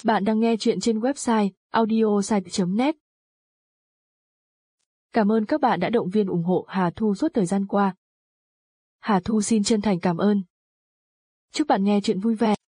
Bạn đang nghe chuyện trên website audiosite.net. Cảm ơn các bạn đã động viên ủng hộ Hà Thu suốt thời gian qua. Hà Thu xin chân thành cảm ơn. Chúc bạn nghe chuyện vui vẻ.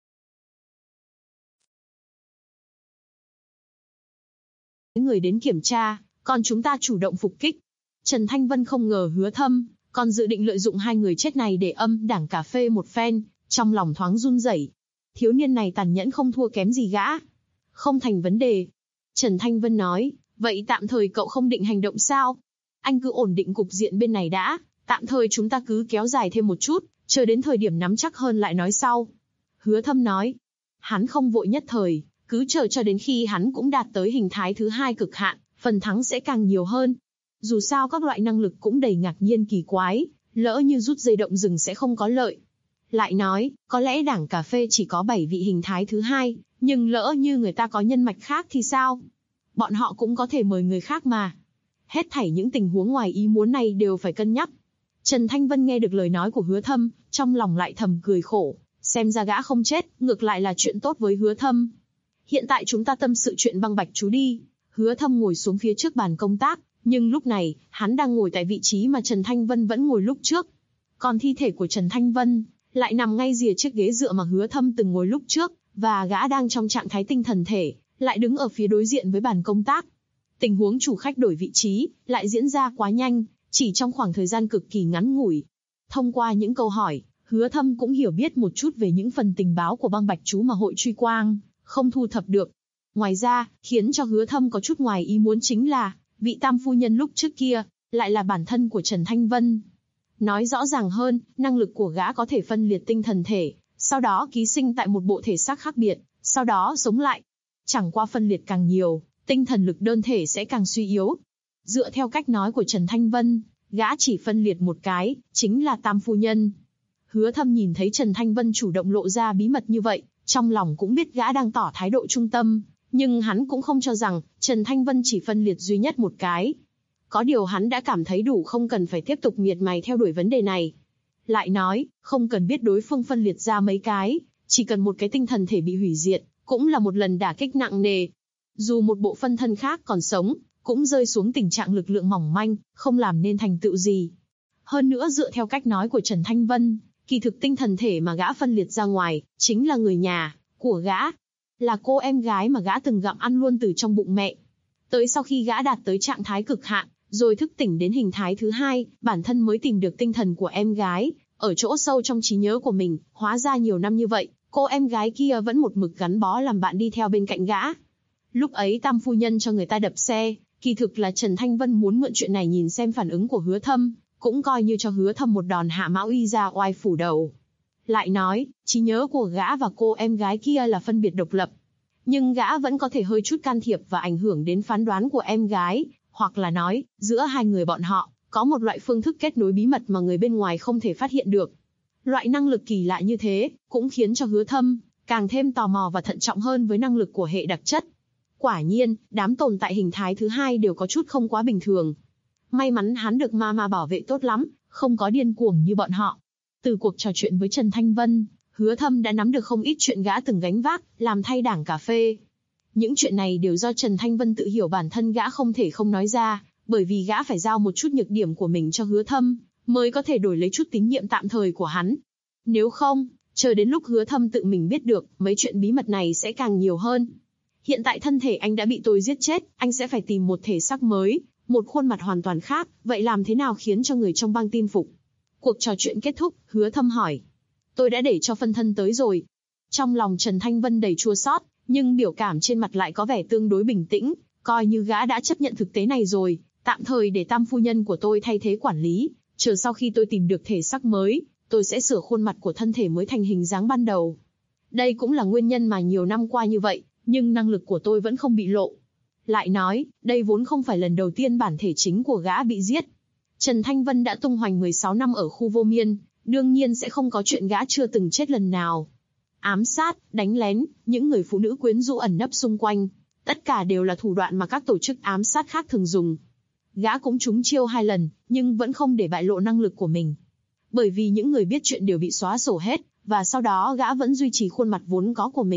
Người đến kiểm tra, còn chúng ta chủ động phục kích. Trần Thanh Vân không ngờ Hứa Thâm còn dự định lợi dụng hai người chết này để âm đảng cà phê một phen, trong lòng thoáng run rẩy. Thiếu niên này tàn nhẫn không thua kém gì gã. Không thành vấn đề. Trần Thanh Vân nói, vậy tạm thời cậu không định hành động sao? Anh cứ ổn định cục diện bên này đã, tạm thời chúng ta cứ kéo dài thêm một chút, chờ đến thời điểm nắm chắc hơn lại nói sau. Hứa Thâm nói, hắn không vội nhất thời, cứ chờ cho đến khi hắn cũng đạt tới hình thái thứ hai cực hạn, phần thắng sẽ càng nhiều hơn. Dù sao các loại năng lực cũng đầy ngạc nhiên kỳ quái, lỡ như rút dây động rừng sẽ không có lợi. Lại nói, có lẽ đảng cà phê chỉ có 7 vị hình thái thứ hai, nhưng lỡ như người ta có nhân mạch khác thì sao? Bọn họ cũng có thể mời người khác mà. Hết thảy những tình huống ngoài ý muốn này đều phải cân nhắc. Trần Thanh Vân nghe được lời nói của Hứa Thâm, trong lòng lại thầm cười khổ, xem ra gã không chết, ngược lại là chuyện tốt với Hứa Thâm. Hiện tại chúng ta tâm sự chuyện Băng Bạch chú đi. Hứa Thâm ngồi xuống phía trước bàn công tác, nhưng lúc này, hắn đang ngồi tại vị trí mà Trần Thanh Vân vẫn ngồi lúc trước. Còn thi thể của Trần Thanh Vân lại nằm ngay rìa chiếc ghế dựa mà Hứa Thâm từng ngồi lúc trước, và gã đang trong trạng thái tinh thần thể, lại đứng ở phía đối diện với bàn công tác. Tình huống chủ khách đổi vị trí, lại diễn ra quá nhanh, chỉ trong khoảng thời gian cực kỳ ngắn ngủi. Thông qua những câu hỏi, Hứa Thâm cũng hiểu biết một chút về những phần tình báo của Băng Bạch chú mà Hội Truy Quang không thu thập được. Ngoài ra, khiến cho Hứa Thâm có chút ngoài ý muốn chính là, vị tam phu nhân lúc trước kia, lại là bản thân của Trần Thanh Vân. Nói rõ ràng hơn, năng lực của gã có thể phân liệt tinh thần thể, sau đó ký sinh tại một bộ thể xác khác biệt, sau đó sống lại. Chẳng qua phân liệt càng nhiều, tinh thần lực đơn thể sẽ càng suy yếu. Dựa theo cách nói của Trần Thanh Vân, gã chỉ phân liệt một cái, chính là tam phu nhân. Hứa Thâm nhìn thấy Trần Thanh Vân chủ động lộ ra bí mật như vậy, trong lòng cũng biết gã đang tỏ thái độ trung tâm, nhưng hắn cũng không cho rằng Trần Thanh Vân chỉ phân liệt duy nhất một cái. Có điều hắn đã cảm thấy đủ, không cần phải tiếp tục miệt mài theo đuổi vấn đề này. Lại nói, không cần biết đối phương phân liệt ra mấy cái, chỉ cần một cái tinh thần thể bị hủy diệt, cũng là một lần đả kích nặng nề. Dù một bộ phân thân khác còn sống, cũng rơi xuống tình trạng lực lượng mỏng manh, không làm nên thành tựu gì. Hơn nữa dựa theo cách nói của Trần Thanh Vân, kỳ thực tinh thần thể mà gã phân liệt ra ngoài, chính là người nhà của gã. Là cô em gái mà gã từng gặm ăn luôn từ trong bụng mẹ. Tới sau khi gã đạt tới trạng thái cực hạn, rồi thức tỉnh đến hình thái thứ hai, bản thân mới tìm được tinh thần của em gái, ở chỗ sâu trong trí nhớ của mình, hóa ra nhiều năm như vậy, cô em gái kia vẫn một mực gắn bó làm bạn đi theo bên cạnh gã. Lúc ấy tam phu nhân cho người ta đập xe, kỳ thực là Trần Thanh Vân muốn mượn chuyện này nhìn xem phản ứng của Hứa Thâm, cũng coi như cho Hứa Thâm một đòn hạ mão uy ra oai phủ đầu. Lại nói, trí nhớ của gã và cô em gái kia là phân biệt độc lập. Nhưng gã vẫn có thể hơi chút can thiệp và ảnh hưởng đến phán đoán của em gái, hoặc là nói, giữa hai người bọn họ, có một loại phương thức kết nối bí mật mà người bên ngoài không thể phát hiện được. Loại năng lực kỳ lạ như thế, cũng khiến cho Hứa Thâm càng thêm tò mò và thận trọng hơn với năng lực của hệ đặc chất. Quả nhiên, đám tồn tại hình thái thứ hai đều có chút không quá bình thường. May mắn hắn được ma bảo vệ tốt lắm, không có điên cuồng như bọn họ. Từ cuộc trò chuyện với Trần Thanh Vân, Hứa Thâm đã nắm được không ít chuyện gã từng gánh vác, làm thay đảng cà phê. Những chuyện này đều do Trần Thanh Vân tự hiểu bản thân gã không thể không nói ra, bởi vì gã phải giao một chút nhược điểm của mình cho Hứa Thâm, mới có thể đổi lấy chút tín nhiệm tạm thời của hắn. Nếu không, chờ đến lúc Hứa Thâm tự mình biết được, mấy chuyện bí mật này sẽ càng nhiều hơn. Hiện tại thân thể anh đã bị tôi giết chết, anh sẽ phải tìm một thể xác mới, một khuôn mặt hoàn toàn khác, vậy làm thế nào khiến cho người trong bang tin phục? Cuộc trò chuyện kết thúc, Hứa Thâm hỏi. Tôi đã để cho phân thân tới rồi. Trong lòng Trần Thanh Vân đầy chua xót, nhưng biểu cảm trên mặt lại có vẻ tương đối bình tĩnh, coi như gã đã chấp nhận thực tế này rồi, tạm thời để tam phu nhân của tôi thay thế quản lý, chờ sau khi tôi tìm được thể xác mới, tôi sẽ sửa khuôn mặt của thân thể mới thành hình dáng ban đầu. Đây cũng là nguyên nhân mà nhiều năm qua như vậy, nhưng năng lực của tôi vẫn không bị lộ. Lại nói, đây vốn không phải lần đầu tiên bản thể chính của gã bị giết. Trần Thanh Vân đã tung hoành 16 năm ở khu vô miên, đương nhiên sẽ không có chuyện gã chưa từng chết lần nào. Ám sát, đánh lén, những người phụ nữ quyến rũ ẩn nấp xung quanh, tất cả đều là thủ đoạn mà các tổ chức ám sát khác thường dùng. Gã cũng trúng chiêu 2 lần, nhưng vẫn không để bại lộ năng lực của mình. Bởi vì những người biết chuyện đều bị xóa sổ hết, và sau đó gã vẫn duy trì khuôn mặt vốn có của mình,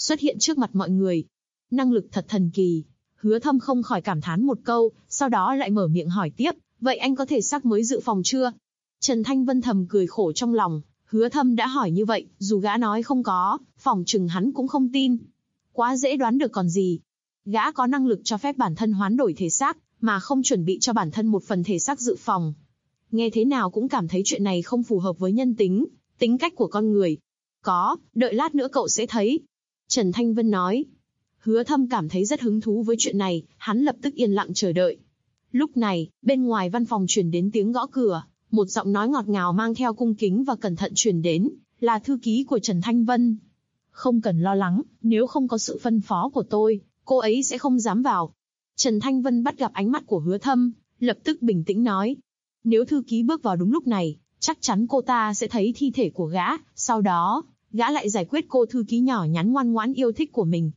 xuất hiện trước mặt mọi người. Năng lực thật thần kỳ. Hứa Thâm không khỏi cảm thán một câu, sau đó lại mở miệng hỏi tiếp, vậy anh có thể xác mới dự phòng chưa? Trần Thanh Vân thầm cười khổ trong lòng, Hứa Thâm đã hỏi như vậy, dù gã nói không có, phỏng chừng hắn cũng không tin. Quá dễ đoán được còn gì. Gã có năng lực cho phép bản thân hoán đổi thể xác, mà không chuẩn bị cho bản thân một phần thể xác dự phòng. Nghe thế nào cũng cảm thấy chuyện này không phù hợp với nhân tính, tính cách của con người. Có, đợi lát nữa cậu sẽ thấy. Trần Thanh Vân nói. Hứa Thâm cảm thấy rất hứng thú với chuyện này, hắn lập tức yên lặng chờ đợi. Lúc này, bên ngoài văn phòng truyền đến tiếng gõ cửa, một giọng nói ngọt ngào mang theo cung kính và cẩn thận truyền đến, là thư ký của Trần Thanh Vân. Không cần lo lắng, nếu không có sự phân phó của tôi, cô ấy sẽ không dám vào. Trần Thanh Vân bắt gặp ánh mắt của Hứa Thâm, lập tức bình tĩnh nói. Nếu thư ký bước vào đúng lúc này, chắc chắn cô ta sẽ thấy thi thể của gã, sau đó, gã lại giải quyết cô thư ký nhỏ nhắn ngoan ngoãn yêu thích của mình.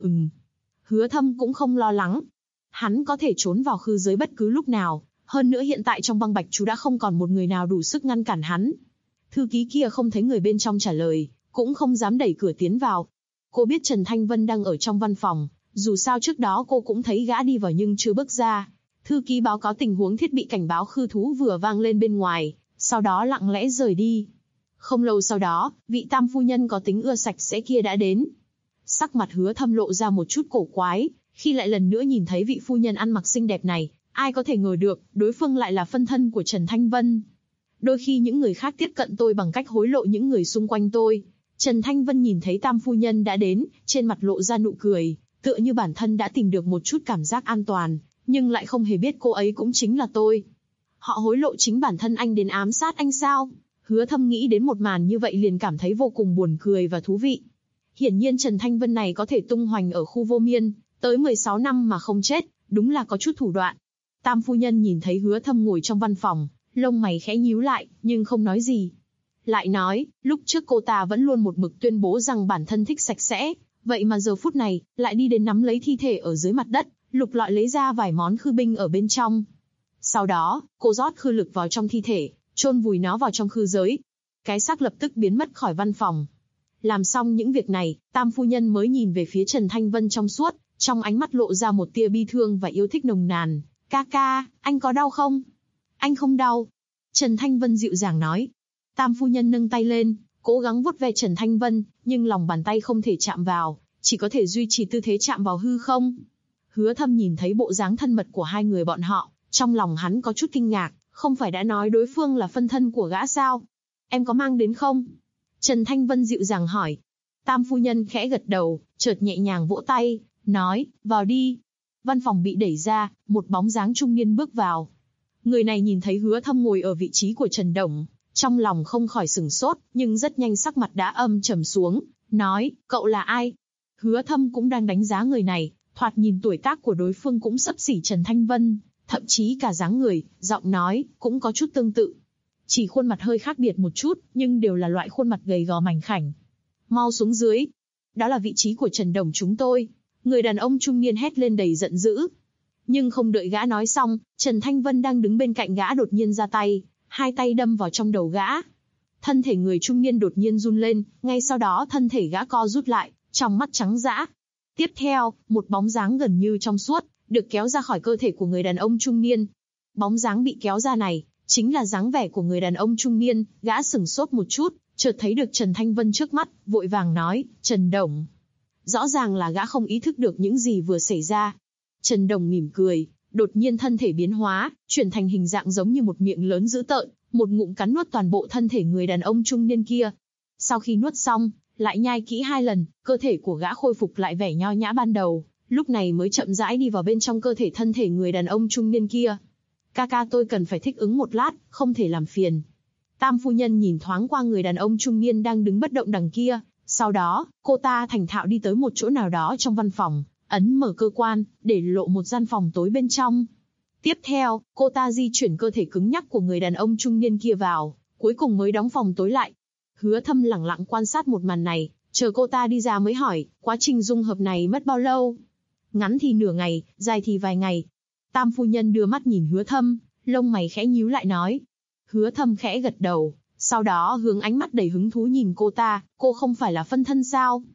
Hứa Thâm cũng không lo lắng. Hắn có thể trốn vào khư giới bất cứ lúc nào, hơn nữa hiện tại trong băng bạch chú đã không còn một người nào đủ sức ngăn cản hắn. Thư ký kia không thấy người bên trong trả lời, cũng không dám đẩy cửa tiến vào. Cô biết Trần Thanh Vân đang ở trong văn phòng, dù sao trước đó cô cũng thấy gã đi vào nhưng chưa bước ra. Thư ký báo cáo tình huống thiết bị cảnh báo khư thú vừa vang lên bên ngoài, sau đó lặng lẽ rời đi. Không lâu sau đó, vị tam phu nhân có tính ưa sạch sẽ kia đã đến. Sắc mặt Hứa Thâm lộ ra một chút cổ quái, khi lại lần nữa nhìn thấy vị phu nhân ăn mặc xinh đẹp này, ai có thể ngờ được, đối phương lại là phân thân của Trần Thanh Vân. Đôi khi những người khác tiếp cận tôi bằng cách hối lộ những người xung quanh tôi. Trần Thanh Vân nhìn thấy tam phu nhân đã đến, trên mặt lộ ra nụ cười, tựa như bản thân đã tìm được một chút cảm giác an toàn, nhưng lại không hề biết cô ấy cũng chính là tôi. Họ hối lộ chính bản thân anh đến ám sát anh sao? Hứa Thâm nghĩ đến một màn như vậy liền cảm thấy vô cùng buồn cười và thú vị. Hiển nhiên Trần Thanh Vân này có thể tung hoành ở khu vô miên, tới 16 năm mà không chết, đúng là có chút thủ đoạn. Tam phu nhân nhìn thấy Hứa Thâm ngồi trong văn phòng, lông mày khẽ nhíu lại, nhưng không nói gì. Lại nói, lúc trước cô ta vẫn luôn một mực tuyên bố rằng bản thân thích sạch sẽ, vậy mà giờ phút này, lại đi đến nắm lấy thi thể ở dưới mặt đất, lục lọi lấy ra vài món khư binh ở bên trong. Sau đó, cô rót khư lực vào trong thi thể, chôn vùi nó vào trong khư giới. Cái xác lập tức biến mất khỏi văn phòng. Làm xong những việc này, tam phu nhân mới nhìn về phía Trần Thanh Vân trong suốt, trong ánh mắt lộ ra một tia bi thương và yêu thích nồng nàn. Ca ca, anh có đau không? Anh không đau. Trần Thanh Vân dịu dàng nói. Tam phu nhân nâng tay lên, cố gắng vuốt ve Trần Thanh Vân, nhưng lòng bàn tay không thể chạm vào, chỉ có thể duy trì tư thế chạm vào hư không. Hứa Thâm nhìn thấy bộ dáng thân mật của hai người bọn họ, trong lòng hắn có chút kinh ngạc, không phải đã nói đối phương là phân thân của gã sao? Em có mang đến không? Trần Thanh Vân dịu dàng hỏi. Tam phu nhân khẽ gật đầu, chợt nhẹ nhàng vỗ tay, nói, vào đi. Văn phòng bị đẩy ra, một bóng dáng trung niên bước vào. Người này nhìn thấy Hứa Thâm ngồi ở vị trí của Trần Đồng, trong lòng không khỏi sửng sốt, nhưng rất nhanh sắc mặt đã âm trầm xuống, nói, cậu là ai? Hứa Thâm cũng đang đánh giá người này, thoạt nhìn tuổi tác của đối phương cũng xấp xỉ Trần Thanh Vân, thậm chí cả dáng người, giọng nói, cũng có chút tương tự. Chỉ khuôn mặt hơi khác biệt một chút, nhưng đều là loại khuôn mặt gầy gò mảnh khảnh. Mau xuống dưới. Đó là vị trí của Trần Đồng chúng tôi. Người đàn ông trung niên hét lên đầy giận dữ. Nhưng không đợi gã nói xong, Trần Thanh Vân đang đứng bên cạnh gã đột nhiên ra tay, hai tay đâm vào trong đầu gã. Thân thể người trung niên đột nhiên run lên, ngay sau đó thân thể gã co rút lại, trong mắt trắng dã. Tiếp theo, một bóng dáng gần như trong suốt, được kéo ra khỏi cơ thể của người đàn ông trung niên. Bóng dáng bị kéo ra này, chính là dáng vẻ của người đàn ông trung niên, gã sửng sốt một chút, chợt thấy được Trần Thanh Vân trước mắt, vội vàng nói, Trần Đồng. Rõ ràng là gã không ý thức được những gì vừa xảy ra. Trần Đồng mỉm cười, đột nhiên thân thể biến hóa, chuyển thành hình dạng giống như một miệng lớn dữ tợn, một ngụm cắn nuốt toàn bộ thân thể người đàn ông trung niên kia. Sau khi nuốt xong, lại nhai kỹ 2 lần, cơ thể của gã khôi phục lại vẻ nho nhã ban đầu, lúc này mới chậm rãi đi vào bên trong cơ thể thân thể người đàn ông trung niên kia. Ca ca tôi cần phải thích ứng một lát, không thể làm phiền. Tam phu nhân nhìn thoáng qua người đàn ông trung niên đang đứng bất động đằng kia, sau đó, cô ta thành thạo đi tới một chỗ nào đó trong văn phòng, ấn mở cơ quan, để lộ một gian phòng tối bên trong. Tiếp theo, cô ta di chuyển cơ thể cứng nhắc của người đàn ông trung niên kia vào, cuối cùng mới đóng phòng tối lại. Hứa Thâm lẳng lặng quan sát một màn này, chờ cô ta đi ra mới hỏi, quá trình dung hợp này mất bao lâu? Ngắn thì nửa ngày, dài thì vài ngày. Tam phu nhân đưa mắt nhìn Hứa Thâm, lông mày khẽ nhíu lại nói. Hứa Thâm khẽ gật đầu, sau đó hướng ánh mắt đầy hứng thú nhìn cô ta, cô không phải là phân thân sao?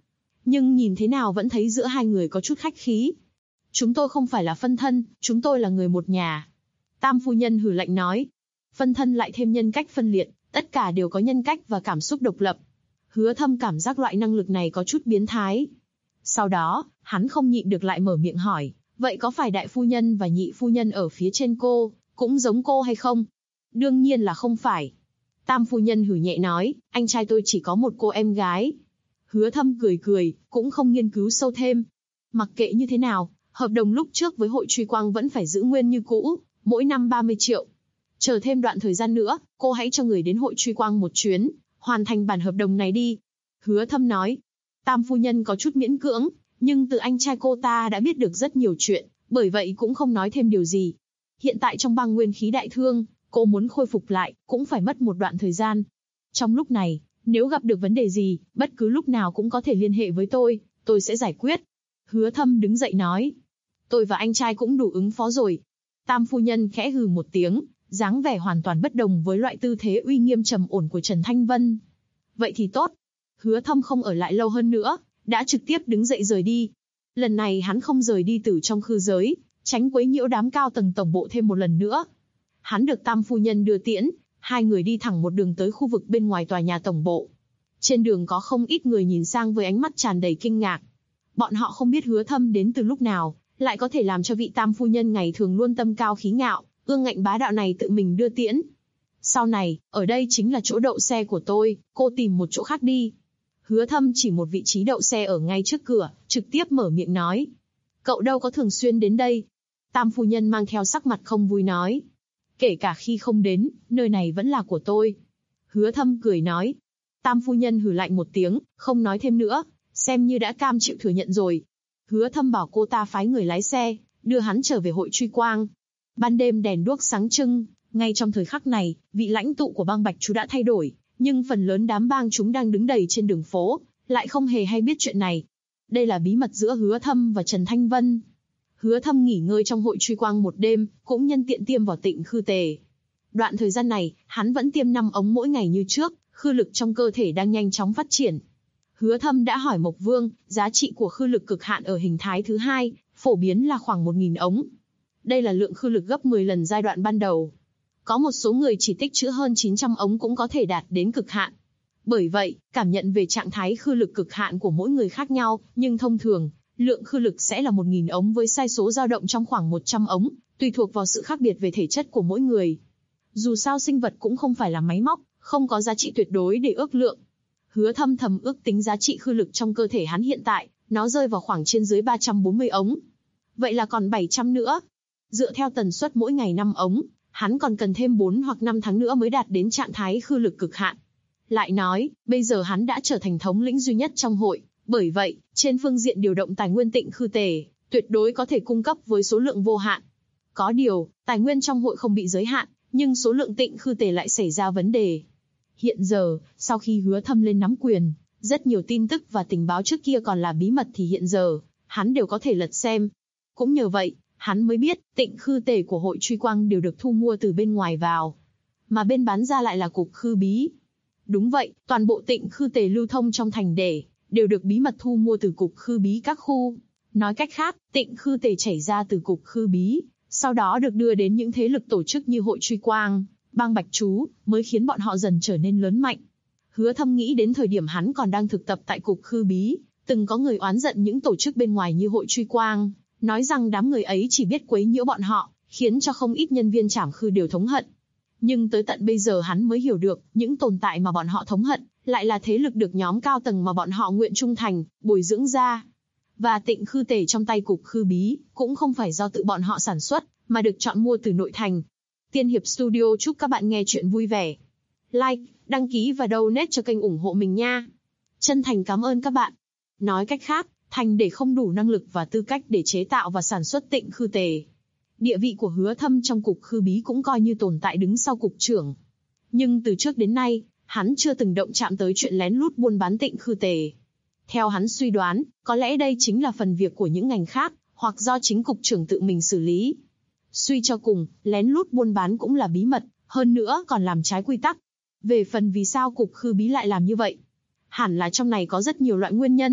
nhưng nhìn thế nào vẫn thấy giữa hai người có chút khách khí. Chúng tôi không phải là phân thân, chúng tôi là người một nhà. Tam phu nhân hừ lạnh nói. Phân thân lại thêm nhân cách phân liệt, tất cả đều có nhân cách và cảm xúc độc lập. Hứa Thâm cảm giác loại năng lực này có chút biến thái. Sau đó, hắn không nhịn được lại mở miệng hỏi, vậy có phải đại phu nhân và nhị phu nhân ở phía trên cô, cũng giống cô hay không? Đương nhiên là không phải. Tam phu nhân hừ nhẹ nói, anh trai tôi chỉ có một cô em gái. Hứa Thâm cười cười, cũng không nghiên cứu sâu thêm. Mặc kệ như thế nào, hợp đồng lúc trước với hội truy quang vẫn phải giữ nguyên như cũ, mỗi năm 30 triệu. Chờ thêm đoạn thời gian nữa, cô hãy cho người đến hội truy quang một chuyến, hoàn thành bản hợp đồng này đi. Hứa Thâm nói. Tam phu nhân có chút miễn cưỡng, nhưng từ anh trai cô ta đã biết được rất nhiều chuyện, bởi vậy cũng không nói thêm điều gì. Hiện tại trong băng nguyên khí đại thương, cô muốn khôi phục lại, cũng phải mất một đoạn thời gian. Trong lúc này, nếu gặp được vấn đề gì, bất cứ lúc nào cũng có thể liên hệ với tôi sẽ giải quyết. Hứa Thâm đứng dậy nói. Tôi và anh trai cũng đủ ứng phó rồi. Tam phu nhân khẽ hừ một tiếng, dáng vẻ hoàn toàn bất đồng với loại tư thế uy nghiêm trầm ổn của Trần Thanh Vân. Vậy thì tốt. Hứa Thâm không ở lại lâu hơn nữa, đã trực tiếp đứng dậy rời đi. Lần này hắn không rời đi từ trong khư giới, tránh quấy nhiễu đám cao tầng tổng bộ thêm một lần nữa. Hắn được Tam phu nhân đưa tiễn, hai người đi thẳng một đường tới khu vực bên ngoài tòa nhà tổng bộ. Trên đường có không ít người nhìn sang với ánh mắt tràn đầy kinh ngạc. Bọn họ không biết Hứa Thâm đến từ lúc nào, lại có thể làm cho vị Tam phu nhân ngày thường luôn tâm cao khí ngạo, ương ngạnh bá đạo này tự mình đưa tiễn. Sau này, ở đây chính là chỗ đậu xe của tôi, cô tìm một chỗ khác đi. Hứa Thâm chỉ một vị trí đậu xe ở ngay trước cửa, trực tiếp mở miệng nói. Cậu đâu có thường xuyên đến đây. Tam phu nhân mang theo sắc mặt không vui nói. Kể cả khi không đến, nơi này vẫn là của tôi. Hứa Thâm cười nói. Tam phu nhân hừ lạnh một tiếng, không nói thêm nữa, xem như đã cam chịu thừa nhận rồi. Hứa Thâm bảo cô ta phái người lái xe, đưa hắn trở về hội truy quang. Ban đêm đèn đuốc sáng trưng, ngay trong thời khắc này, vị lãnh tụ của bang Bạch Chú đã thay đổi, nhưng phần lớn đám bang chúng đang đứng đầy trên đường phố, lại không hề hay biết chuyện này. Đây là bí mật giữa Hứa Thâm và Trần Thanh Vân. Hứa Thâm nghỉ ngơi trong hội truy quang một đêm, cũng nhân tiện tiêm vào Tịnh Khư Tề. Đoạn thời gian này, hắn vẫn tiêm 5 ống mỗi ngày như trước, khư lực trong cơ thể đang nhanh chóng phát triển. Hứa Thâm đã hỏi Mộc Vương, giá trị của khư lực cực hạn ở hình thái thứ hai, phổ biến là khoảng 1000 ống. Đây là lượng khư lực gấp 10 lần giai đoạn ban đầu. Có một số người chỉ tích trữ hơn 900 ống cũng có thể đạt đến cực hạn. Bởi vậy, cảm nhận về trạng thái khư lực cực hạn của mỗi người khác nhau, nhưng thông thường, lượng khư lực sẽ là 1000 ống với sai số dao động trong khoảng 100 ống, tùy thuộc vào sự khác biệt về thể chất của mỗi người. Dù sao sinh vật cũng không phải là máy móc, không có giá trị tuyệt đối để ước lượng. Hứa Thâm thầm ước tính giá trị khư lực trong cơ thể hắn hiện tại, nó rơi vào khoảng trên dưới 340 ống. Vậy là còn 700 nữa. Dựa theo tần suất mỗi ngày 5 ống, hắn còn cần thêm 4 hoặc 5 tháng nữa mới đạt đến trạng thái khư lực cực hạn. Lại nói, bây giờ hắn đã trở thành thống lĩnh duy nhất trong hội, bởi vậy, trên phương diện điều động tài nguyên Tịnh Khư Tề, tuyệt đối có thể cung cấp với số lượng vô hạn. Có điều, tài nguyên trong hội không bị giới hạn, nhưng số lượng Tịnh Khư Tề lại xảy ra vấn đề. Hiện giờ, sau khi Hứa Thâm lên nắm quyền, rất nhiều tin tức và tình báo trước kia còn là bí mật thì hiện giờ, hắn đều có thể lật xem. Cũng nhờ vậy, hắn mới biết, Tịnh Khư Tề của hội truy quang đều được thu mua từ bên ngoài vào. Mà bên bán ra lại là cục khư bí. Đúng vậy, toàn bộ Tịnh Khư Tề lưu thông trong thành đều được bí mật thu mua từ cục khư bí các khu. Nói cách khác, Tịnh Khư Tề chảy ra từ cục khư bí, sau đó được đưa đến những thế lực tổ chức như hội truy quang, bang Bạch Chú, mới khiến bọn họ dần trở nên lớn mạnh. Hứa Thâm nghĩ đến thời điểm hắn còn đang thực tập tại cục khư bí, từng có người oán giận những tổ chức bên ngoài như hội truy quang, nói rằng đám người ấy chỉ biết quấy nhiễu bọn họ, khiến cho không ít nhân viên trảm khư đều thống hận. Nhưng tới tận bây giờ hắn mới hiểu được, những tồn tại mà bọn họ thống hận, lại là thế lực được nhóm cao tầng mà bọn họ nguyện trung thành, bồi dưỡng ra. Và Tịnh Khư Tề trong tay cục khư bí, cũng không phải do tự bọn họ sản xuất, mà được chọn mua từ nội thành. Tiên Hiệp Studio chúc các bạn nghe chuyện vui vẻ. Like, đăng ký và donate cho kênh ủng hộ mình nha. Chân thành cảm ơn các bạn. Nói cách khác, Thành để không đủ năng lực và tư cách để chế tạo và sản xuất Tịnh Khư Tề. Địa vị của Hứa Thâm trong cục khư bí cũng coi như tồn tại đứng sau cục trưởng. Nhưng từ trước đến nay, hắn chưa từng động chạm tới chuyện lén lút buôn bán Tịnh Khư Tề. Theo hắn suy đoán, có lẽ đây chính là phần việc của những ngành khác, hoặc do chính cục trưởng tự mình xử lý. Suy cho cùng, lén lút buôn bán cũng là bí mật, hơn nữa còn làm trái quy tắc. Về phần vì sao cục khư bí lại làm như vậy, hẳn là trong này có rất nhiều loại nguyên nhân,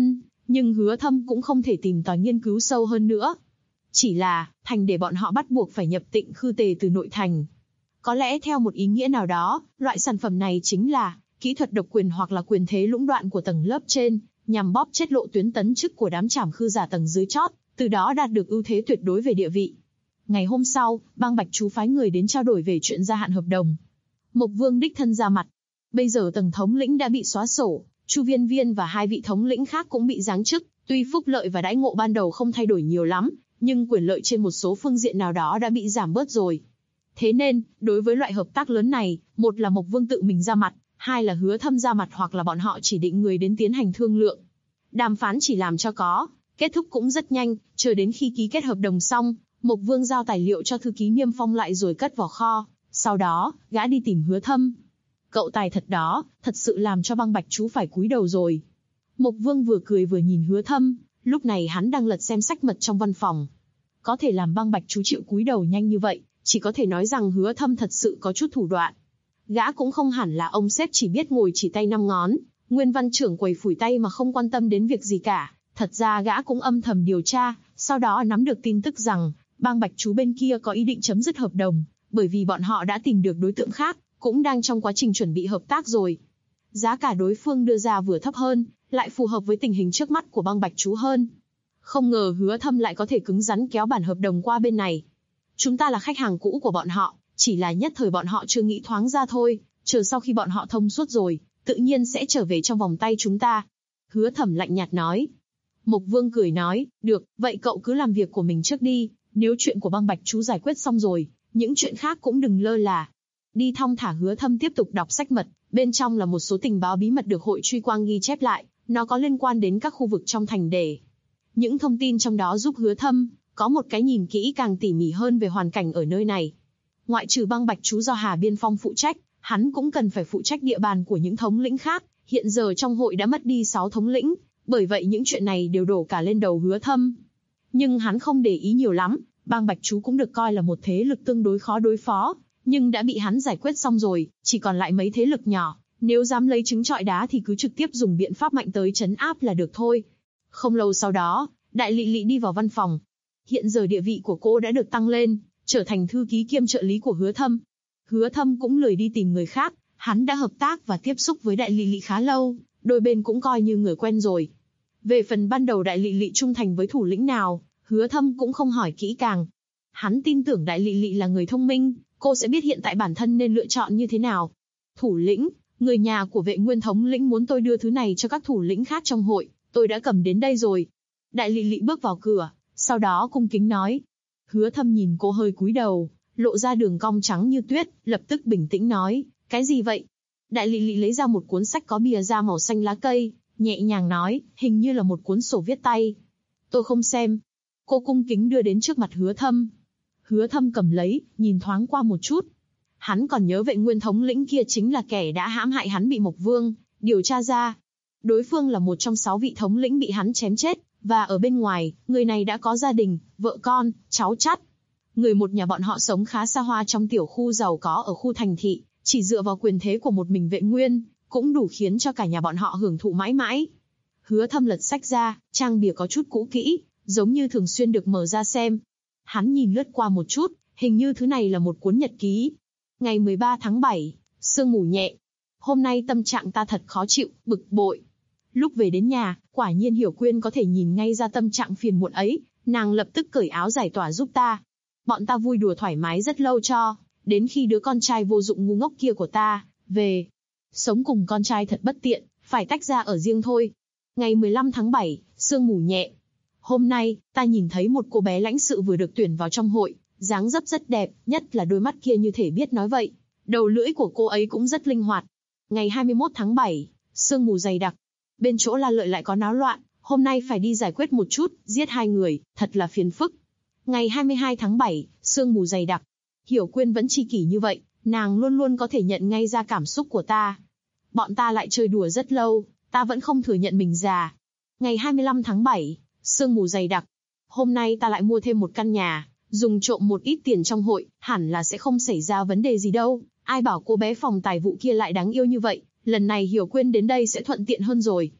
Nhưng Hứa Thâm cũng không thể tìm tòi nghiên cứu sâu hơn nữa. Chỉ là, thành để bọn họ bắt buộc phải nhập Tịnh Khư Tề từ nội thành. Có lẽ theo một ý nghĩa nào đó, loại sản phẩm này chính là kỹ thuật độc quyền hoặc là quyền thế lũng đoạn của tầng lớp trên, nhằm bóp chết lộ tuyến tấn chức của đám trảm khư giả tầng dưới chót, từ đó đạt được ưu thế tuyệt đối về địa vị. Ngày hôm sau, bang Bạch Chú phái người đến trao đổi về chuyện gia hạn hợp đồng. Mộc Vương đích thân ra mặt. Bây giờ tầng thống lĩnh đã bị xóa sổ, Chu Viên Viên và 2 vị thống lĩnh khác cũng bị giáng chức, tuy phúc lợi và đãi ngộ ban đầu không thay đổi nhiều lắm, nhưng quyền lợi trên một số phương diện nào đó đã bị giảm bớt rồi. Thế nên, đối với loại hợp tác lớn này, một là Mộc Vương tự mình ra mặt, hai là Hứa Thâm ra mặt hoặc là bọn họ chỉ định người đến tiến hành thương lượng. Đàm phán chỉ làm cho có, kết thúc cũng rất nhanh, chờ đến khi ký kết hợp đồng xong, Mộc Vương giao tài liệu cho thư ký Niêm Phong lại rồi cất vào kho, sau đó, gã đi tìm Hứa Thâm. Cậu tài thật đó, thật sự làm cho băng Bạch Chú phải cúi đầu rồi. Mộc Vương vừa cười vừa nhìn Hứa Thâm, lúc này hắn đang lật xem sách mật trong văn phòng. Có thể làm băng Bạch Chú chịu cúi đầu nhanh như vậy, chỉ có thể nói rằng Hứa Thâm thật sự có chút thủ đoạn. Gã cũng không hẳn là ông sếp chỉ biết ngồi chỉ tay 5 ngón, nguyên văn trưởng quầy phủi tay mà không quan tâm đến việc gì cả. Thật ra gã cũng âm thầm điều tra, sau đó nắm được tin tức rằng, bang Bạch Chú bên kia có ý định chấm dứt hợp đồng, bởi vì bọn họ đã tìm được đối tượng khác, cũng đang trong quá trình chuẩn bị hợp tác rồi. Giá cả đối phương đưa ra vừa thấp hơn, lại phù hợp với tình hình trước mắt của bang Bạch Chú hơn. Không ngờ Hứa Thâm lại có thể cứng rắn kéo bản hợp đồng qua bên này. Chúng ta là khách hàng cũ của bọn họ, chỉ là nhất thời bọn họ chưa nghĩ thoáng ra thôi, chờ sau khi bọn họ thông suốt rồi, tự nhiên sẽ trở về trong vòng tay chúng ta. Hứa Thẩm lạnh nhạt nói. Mộc Vương cười nói, được, vậy cậu cứ làm việc của mình trước đi, nếu chuyện của bang Bạch Chú giải quyết xong rồi, những chuyện khác cũng đừng lơ là. Đi thong thả. Hứa Thâm tiếp tục đọc sách mật, bên trong là một số tình báo bí mật được hội truy quang ghi chép lại, nó có liên quan đến các khu vực trong thành để. Những thông tin trong đó giúp Hứa Thâm có một cái nhìn kỹ càng tỉ mỉ hơn về hoàn cảnh ở nơi này. Ngoại trừ bang Bạch Chú do Hà Biên Phong phụ trách, hắn cũng cần phải phụ trách địa bàn của những thống lĩnh khác, hiện giờ trong hội đã mất đi 6 thống lĩnh, bởi vậy những chuyện này đều đổ cả lên đầu Hứa Thâm. Nhưng hắn không để ý nhiều lắm, bang Bạch Chú cũng được coi là một thế lực tương đối khó đối phó, nhưng đã bị hắn giải quyết xong rồi, chỉ còn lại mấy thế lực nhỏ, nếu dám lấy trứng trọi đá thì cứ trực tiếp dùng biện pháp mạnh tới trấn áp là được thôi. Không lâu sau đó, Đại Lị Lị đi vào văn phòng. Hiện giờ địa vị của cô đã được tăng lên, trở thành thư ký kiêm trợ lý của Hứa Thâm. Hứa Thâm cũng lười đi tìm người khác, hắn đã hợp tác và tiếp xúc với Đại Lị Lị khá lâu, đôi bên cũng coi như người quen rồi. Về phần ban đầu Đại Lị Lị trung thành với thủ lĩnh nào, Hứa Thâm cũng không hỏi kỹ càng. Hắn tin tưởng Đại Lị Lị là người thông minh, cô sẽ biết hiện tại bản thân nên lựa chọn như thế nào. Thủ lĩnh, người nhà của Vệ Nguyên thống lĩnh muốn tôi đưa thứ này cho các thủ lĩnh khác trong hội, tôi đã cầm đến đây rồi. Đại Lị Lị bước vào cửa, sau đó cung kính nói. Hứa Thâm nhìn cô hơi cúi đầu, lộ ra đường cong trắng như tuyết, lập tức bình tĩnh nói, cái gì vậy? Đại Lị Lị lấy ra một cuốn sách có bìa da màu xanh lá cây, nhẹ nhàng nói, hình như là một cuốn sổ viết tay. Tôi không xem. Cô cung kính đưa đến trước mặt Hứa Thâm. Hứa Thâm cầm lấy, nhìn thoáng qua một chút. Hắn còn nhớ Vệ Nguyên thống lĩnh kia chính là kẻ đã hãm hại hắn bị Mộc Vương điều tra ra. Đối phương là một trong 6 vị thống lĩnh bị hắn chém chết, và ở bên ngoài, người này đã có gia đình, vợ con, cháu chắt. Người một nhà bọn họ sống khá xa hoa trong tiểu khu giàu có ở khu thành thị, chỉ dựa vào quyền thế của một mình Vệ Nguyên, cũng đủ khiến cho cả nhà bọn họ hưởng thụ mãi mãi. Hứa Thâm lật sách ra, trang bìa có chút cũ kỹ, giống như thường xuyên được mở ra xem. Hắn nhìn lướt qua một chút, hình như thứ này là một cuốn nhật ký. Ngày 13 tháng 7, sương mù nhẹ. Hôm nay tâm trạng ta thật khó chịu, bực bội. Lúc về đến nhà, quả nhiên Hiểu Quyên có thể nhìn ngay ra tâm trạng phiền muộn ấy, nàng lập tức cởi áo giải tỏa giúp ta. Bọn ta vui đùa thoải mái rất lâu cho, đến khi đứa con trai vô dụng ngu ngốc kia của ta về. Sống cùng con trai thật bất tiện, phải tách ra ở riêng thôi. Ngày 15 tháng 7, sương mù nhẹ. Hôm nay, ta nhìn thấy một cô bé lãnh sự vừa được tuyển vào trong hội, dáng dấp rất đẹp, nhất là đôi mắt kia như thể biết nói vậy. Đầu lưỡi của cô ấy cũng rất linh hoạt. Ngày 21 tháng 7, sương mù dày đặc. Bên chỗ La Lợi lại có náo loạn, hôm nay phải đi giải quyết một chút, giết 2 người, thật là phiền phức. Ngày 22 tháng 7, sương mù dày đặc. Hiểu Quyên vẫn tri kỷ như vậy, nàng luôn luôn có thể nhận ngay ra cảm xúc của ta. Bọn ta lại chơi đùa rất lâu, ta vẫn không thừa nhận mình già. Ngày 25 tháng 7, sương mù dày đặc. Hôm nay ta lại mua thêm một căn nhà, dùng trộm một ít tiền trong hội, hẳn là sẽ không xảy ra vấn đề gì đâu. Ai bảo cô bé phòng tài vụ kia lại đáng yêu như vậy, lần này Hiểu Quyên đến đây sẽ thuận tiện hơn rồi.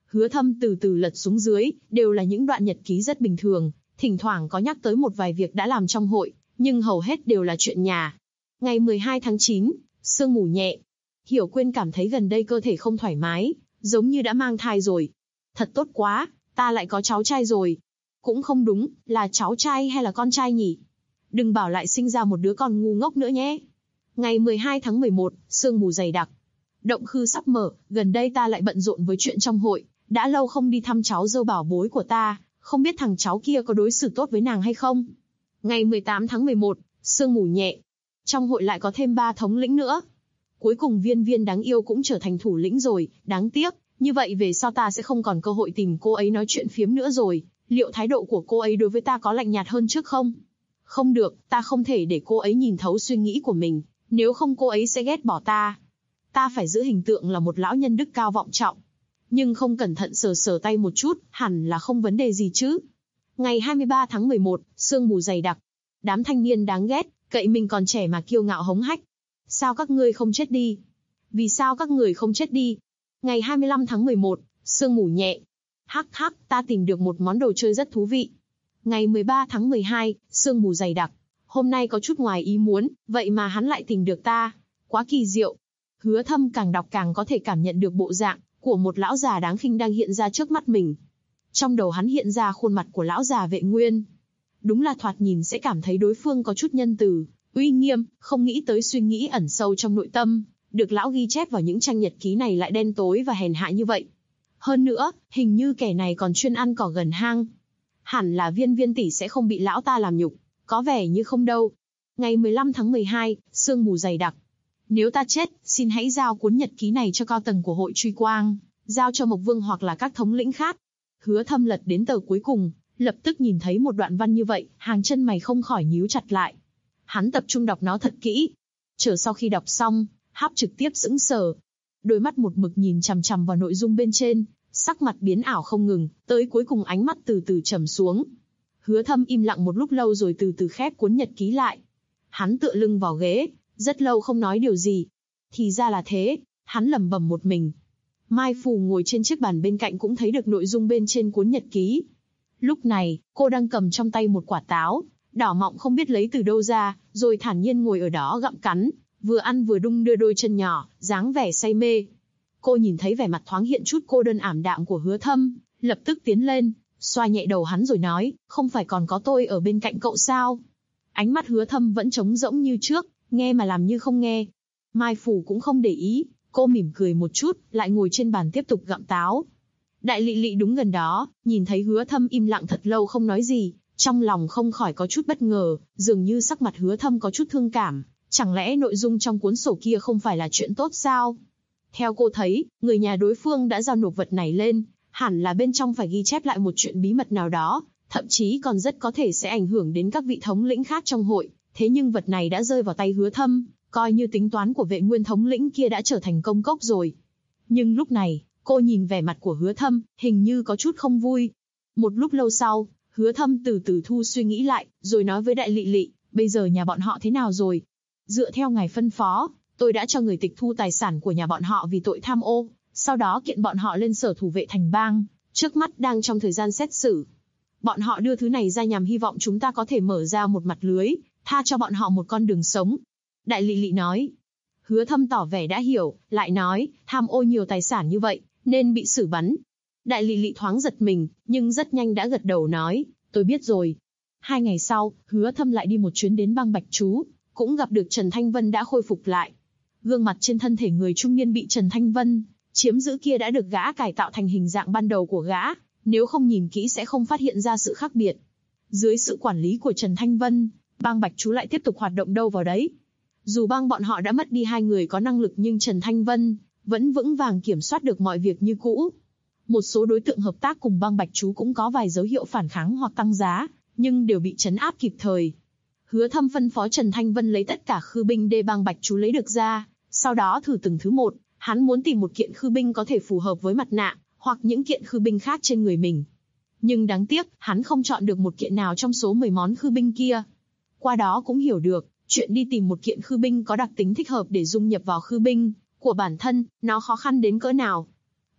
Hứa Thâm từ từ lật xuống dưới, đều là những đoạn nhật ký rất bình thường, thỉnh thoảng có nhắc tới một vài việc đã làm trong hội, nhưng hầu hết đều là chuyện nhà. Ngày 12 tháng 9, sương mù nhẹ. Hiểu Quyên cảm thấy gần đây cơ thể không thoải mái, giống như đã mang thai rồi. Thật tốt quá, ta lại có cháu trai rồi. Cũng không đúng, là cháu trai hay là con trai nhỉ? Đừng bảo lại sinh ra một đứa con ngu ngốc nữa nhé. Ngày 12 tháng 11, sương mù dày đặc. Động khư sắp mở, gần đây ta lại bận rộn với chuyện trong hội, đã lâu không đi thăm cháu dâu bảo bối của ta, không biết thằng cháu kia có đối xử tốt với nàng hay không. Ngày 18 tháng 11, sương mù nhẹ. Trong hội lại có thêm 3 thống lĩnh nữa. Cuối cùng Viên Viên đáng yêu cũng trở thành thủ lĩnh rồi, đáng tiếc, như vậy về sau ta sẽ không còn cơ hội tìm cô ấy nói chuyện phiếm nữa rồi, liệu thái độ của cô ấy đối với ta có lạnh nhạt hơn trước không? Không được, ta không thể để cô ấy nhìn thấu suy nghĩ của mình, nếu không cô ấy sẽ ghét bỏ ta. Ta phải giữ hình tượng là một lão nhân đức cao vọng trọng. Nhưng không cẩn thận sờ sờ tay một chút, hẳn là không vấn đề gì chứ. Ngày 23 tháng 11, sương mù dày đặc. Đám thanh niên đáng ghét, cậy mình còn trẻ mà kiêu ngạo hống hách. Sao các ngươi không chết đi? Vì sao các người không chết đi? Ngày 25 tháng 11, sương mù nhẹ. Hắc hắc, ta tìm được một món đồ chơi rất thú vị. Ngày 13 tháng 12, sương mù dày đặc. Hôm nay có chút ngoài ý muốn, vậy mà hắn lại tìm được ta. Quá kỳ diệu. Hứa Thâm càng đọc càng có thể cảm nhận được bộ dạng của một lão già đáng khinh đang hiện ra trước mắt mình. Trong đầu hắn hiện ra khuôn mặt của lão già Vệ Nguyên. Đúng là thoạt nhìn sẽ cảm thấy đối phương có chút nhân từ, uy nghiêm, không nghĩ tới suy nghĩ ẩn sâu trong nội tâm, được lão ghi chép vào những trang nhật ký này lại đen tối và hèn hạ như vậy. Hơn nữa, hình như kẻ này còn chuyên ăn cỏ gần hang. Hẳn là Viên Viên tỷ sẽ không bị lão ta làm nhục, có vẻ như không đâu. Ngày 15 tháng 12, sương mù dày đặc. Nếu ta chết, xin hãy giao cuốn nhật ký này cho cao tầng của hội Truy Quang, giao cho Mộc Vương hoặc là các thống lĩnh khác. Hứa Thâm lật đến tờ cuối cùng, lập tức nhìn thấy một đoạn văn như vậy, hàng chân mày không khỏi nhíu chặt lại. Hắn tập trung đọc nó thật kỹ. Chờ sau khi đọc xong, Háp trực tiếp sững sờ. Đôi mắt một mực nhìn chằm chằm vào nội dung bên trên, sắc mặt biến ảo không ngừng, tới cuối cùng ánh mắt từ từ trầm xuống. Hứa Thâm im lặng một lúc lâu rồi từ từ khép cuốn nhật ký lại. Hắn tựa lưng vào ghế, rất lâu không nói điều gì. Thì ra là thế, hắn lẩm bẩm một mình. Mai Phù ngồi trên chiếc bàn bên cạnh cũng thấy được nội dung bên trên cuốn nhật ký. Lúc này, cô đang cầm trong tay một quả táo, đỏ mọng không biết lấy từ đâu ra, rồi thản nhiên ngồi ở đó gặm cắn, vừa ăn vừa đung đưa đôi chân nhỏ, dáng vẻ say mê. Cô nhìn thấy vẻ mặt thoáng hiện chút cô đơn ảm đạm của Hứa Thâm, lập tức tiến lên, xoa nhẹ đầu hắn rồi nói, không phải còn có tôi ở bên cạnh cậu sao? Ánh mắt Hứa Thâm vẫn trống rỗng như trước, nghe mà làm như không nghe. Mai Phủ cũng không để ý, cô mỉm cười một chút, lại ngồi trên bàn tiếp tục gặm táo. Đại Lị Lị đứng gần đó, nhìn thấy Hứa Thâm im lặng thật lâu không nói gì, trong lòng không khỏi có chút bất ngờ, dường như sắc mặt Hứa Thâm có chút thương cảm, chẳng lẽ nội dung trong cuốn sổ kia không phải là chuyện tốt sao? Theo cô thấy, người nhà đối phương đã giao nộp vật này lên, hẳn là bên trong phải ghi chép lại một chuyện bí mật nào đó, thậm chí còn rất có thể sẽ ảnh hưởng đến các vị thống lĩnh khác trong hội, thế nhưng vật này đã rơi vào tay Hứa Thâm, coi như tính toán của Vệ Nguyên thống lĩnh kia đã trở thành công cốc rồi. Nhưng lúc này, cô nhìn vẻ mặt của Hứa Thâm, hình như có chút không vui. Một lúc lâu sau, Hứa Thâm từ từ thu suy nghĩ lại, rồi nói với Đại Lị Lị, bây giờ nhà bọn họ thế nào rồi? Dựa theo ngài phân phó, tôi đã cho người tịch thu tài sản của nhà bọn họ vì tội tham ô, sau đó kiện bọn họ lên sở thủ vệ thành bang, trước mắt đang trong thời gian xét xử. Bọn họ đưa thứ này ra nhằm hy vọng chúng ta có thể mở ra một mặt lưới, tha cho bọn họ một con đường sống. Đại Lị Lị nói. Hứa Thâm tỏ vẻ đã hiểu, lại nói, tham ô nhiều tài sản như vậy, nên bị xử bắn. Đại Lị Lị thoáng giật mình, nhưng rất nhanh đã gật đầu nói, tôi biết rồi. 2 ngày sau, Hứa Thâm lại đi một chuyến đến bang Bạch Chú, cũng gặp được Trần Thanh Vân đã khôi phục lại. Gương mặt trên thân thể người trung niên bị Trần Thanh Vân chiếm giữ kia đã được gã cải tạo thành hình dạng ban đầu của gã, nếu không nhìn kỹ sẽ không phát hiện ra sự khác biệt. Dưới sự quản lý của Trần Thanh Vân, bang Bạch Chú lại tiếp tục hoạt động đâu vào đấy. Dù bang bọn họ đã mất đi 2 người có năng lực nhưng Trần Thanh Vân vẫn vững vàng kiểm soát được mọi việc như cũ. Một số đối tượng hợp tác cùng bang Bạch Chú cũng có vài dấu hiệu phản kháng hoặc tăng giá, nhưng đều bị trấn áp kịp thời. Hứa Thâm phân phó Trần Thanh Vân lấy tất cả khư binh đê bang Bạch Chú lấy được ra, sau đó thử từng thứ một, hắn muốn tìm một kiện khư binh có thể phù hợp với mặt nạ, hoặc những kiện khư binh khác trên người mình. Nhưng đáng tiếc, hắn không chọn được một kiện nào trong số 10 món khư binh kia. Qua đó cũng hiểu được, chuyện đi tìm một kiện khư binh có đặc tính thích hợp để dung nhập vào khư binh của bản thân, nó khó khăn đến cỡ nào.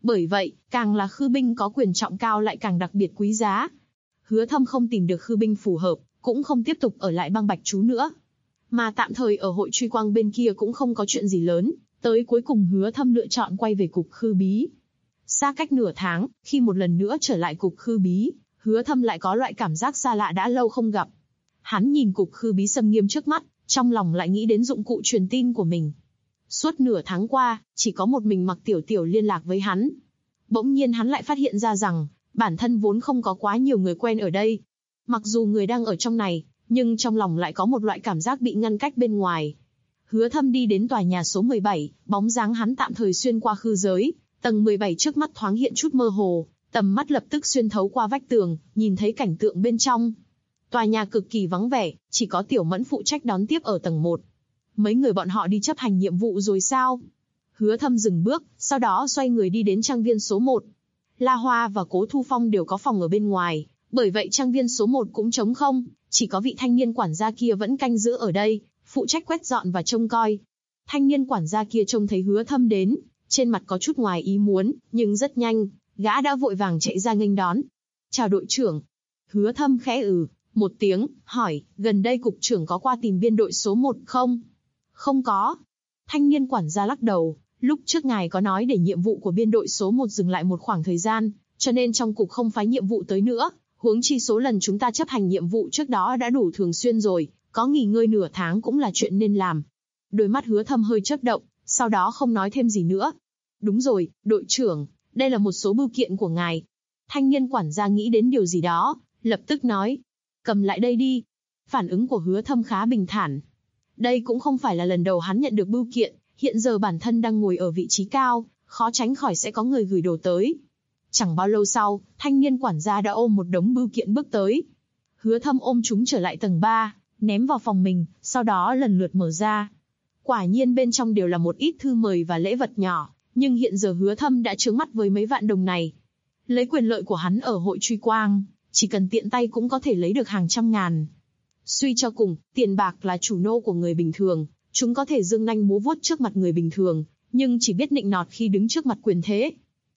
Bởi vậy, càng là khư binh có quyền trọng cao lại càng đặc biệt quý giá. Hứa Thâm không tìm được khư binh phù hợp, cũng không tiếp tục ở lại băng Bạch Trú nữa. Mà tạm thời ở hội truy quang bên kia cũng không có chuyện gì lớn, tới cuối cùng Hứa Thâm lựa chọn quay về cục khư bí. Xa cách nửa tháng, khi một lần nữa trở lại cục khư bí, Hứa Thâm lại có loại cảm giác xa lạ đã lâu không gặp. Hắn nhìn cục khư bí xâm nghiêm trước mắt, trong lòng lại nghĩ đến dụng cụ truyền tin của mình. Suốt nửa tháng qua, chỉ có một mình Mặc Tiểu Tiểu liên lạc với hắn. Bỗng nhiên hắn lại phát hiện ra rằng, bản thân vốn không có quá nhiều người quen ở đây. Mặc dù người đang ở trong này, nhưng trong lòng lại có một loại cảm giác bị ngăn cách bên ngoài. Hứa Thâm đi đến tòa nhà số 17, bóng dáng hắn tạm thời xuyên qua khư giới, tầng 17 trước mắt thoáng hiện chút mơ hồ, tầm mắt lập tức xuyên thấu qua vách tường, nhìn thấy cảnh tượng bên trong. Tòa nhà cực kỳ vắng vẻ, chỉ có Tiểu Mẫn phụ trách đón tiếp ở tầng 1. Mấy người bọn họ đi chấp hành nhiệm vụ rồi sao? Hứa Thâm dừng bước, sau đó xoay người đi đến trang viên số 1. La Hoa và Cố Thu Phong đều có phòng ở bên ngoài, bởi vậy trang viên số 1 cũng trống không, chỉ có vị thanh niên quản gia kia vẫn canh giữ ở đây, phụ trách quét dọn và trông coi. Thanh niên quản gia kia trông thấy Hứa Thâm đến, trên mặt có chút ngoài ý muốn, nhưng rất nhanh, gã đã vội vàng chạy ra nghênh đón. Chào đội trưởng. Hứa Thâm khẽ một tiếng, hỏi, gần đây cục trưởng có qua tìm biên đội số 1 không? Không có. Thanh niên quản gia lắc đầu, lúc trước ngài có nói để nhiệm vụ của biên đội số 1 dừng lại một khoảng thời gian, cho nên trong cục không phái nhiệm vụ tới nữa, huống chi số lần chúng ta chấp hành nhiệm vụ trước đó đã đủ thường xuyên rồi, có nghỉ ngơi nửa tháng cũng là chuyện nên làm. Đôi mắt Hứa Thâm hơi chớp động, sau đó không nói thêm gì nữa. Đúng rồi, đội trưởng, đây là một số bưu kiện của ngài. Thanh niên quản gia nghĩ đến điều gì đó, lập tức nói, cầm lại đây đi. Phản ứng của Hứa Thâm khá bình thản. Đây cũng không phải là lần đầu hắn nhận được bưu kiện, hiện giờ bản thân đang ngồi ở vị trí cao, khó tránh khỏi sẽ có người gửi đồ tới. Chẳng bao lâu sau, thanh niên quản gia đã ôm một đống bưu kiện bước tới. Hứa Thâm ôm chúng trở lại tầng 3, ném vào phòng mình, sau đó lần lượt mở ra. Quả nhiên bên trong đều là một ít thư mời và lễ vật nhỏ, nhưng hiện giờ Hứa Thâm đã trướng mắt với mấy vạn đồng này. Lấy quyền lợi của hắn ở hội truy quang, chỉ cần tiện tay cũng có thể lấy được hàng trăm ngàn. Suy cho cùng, tiền bạc là chủ nô của người bình thường, chúng có thể dương nanh múa vuốt trước mặt người bình thường, nhưng chỉ biết nịnh nọt khi đứng trước mặt quyền thế.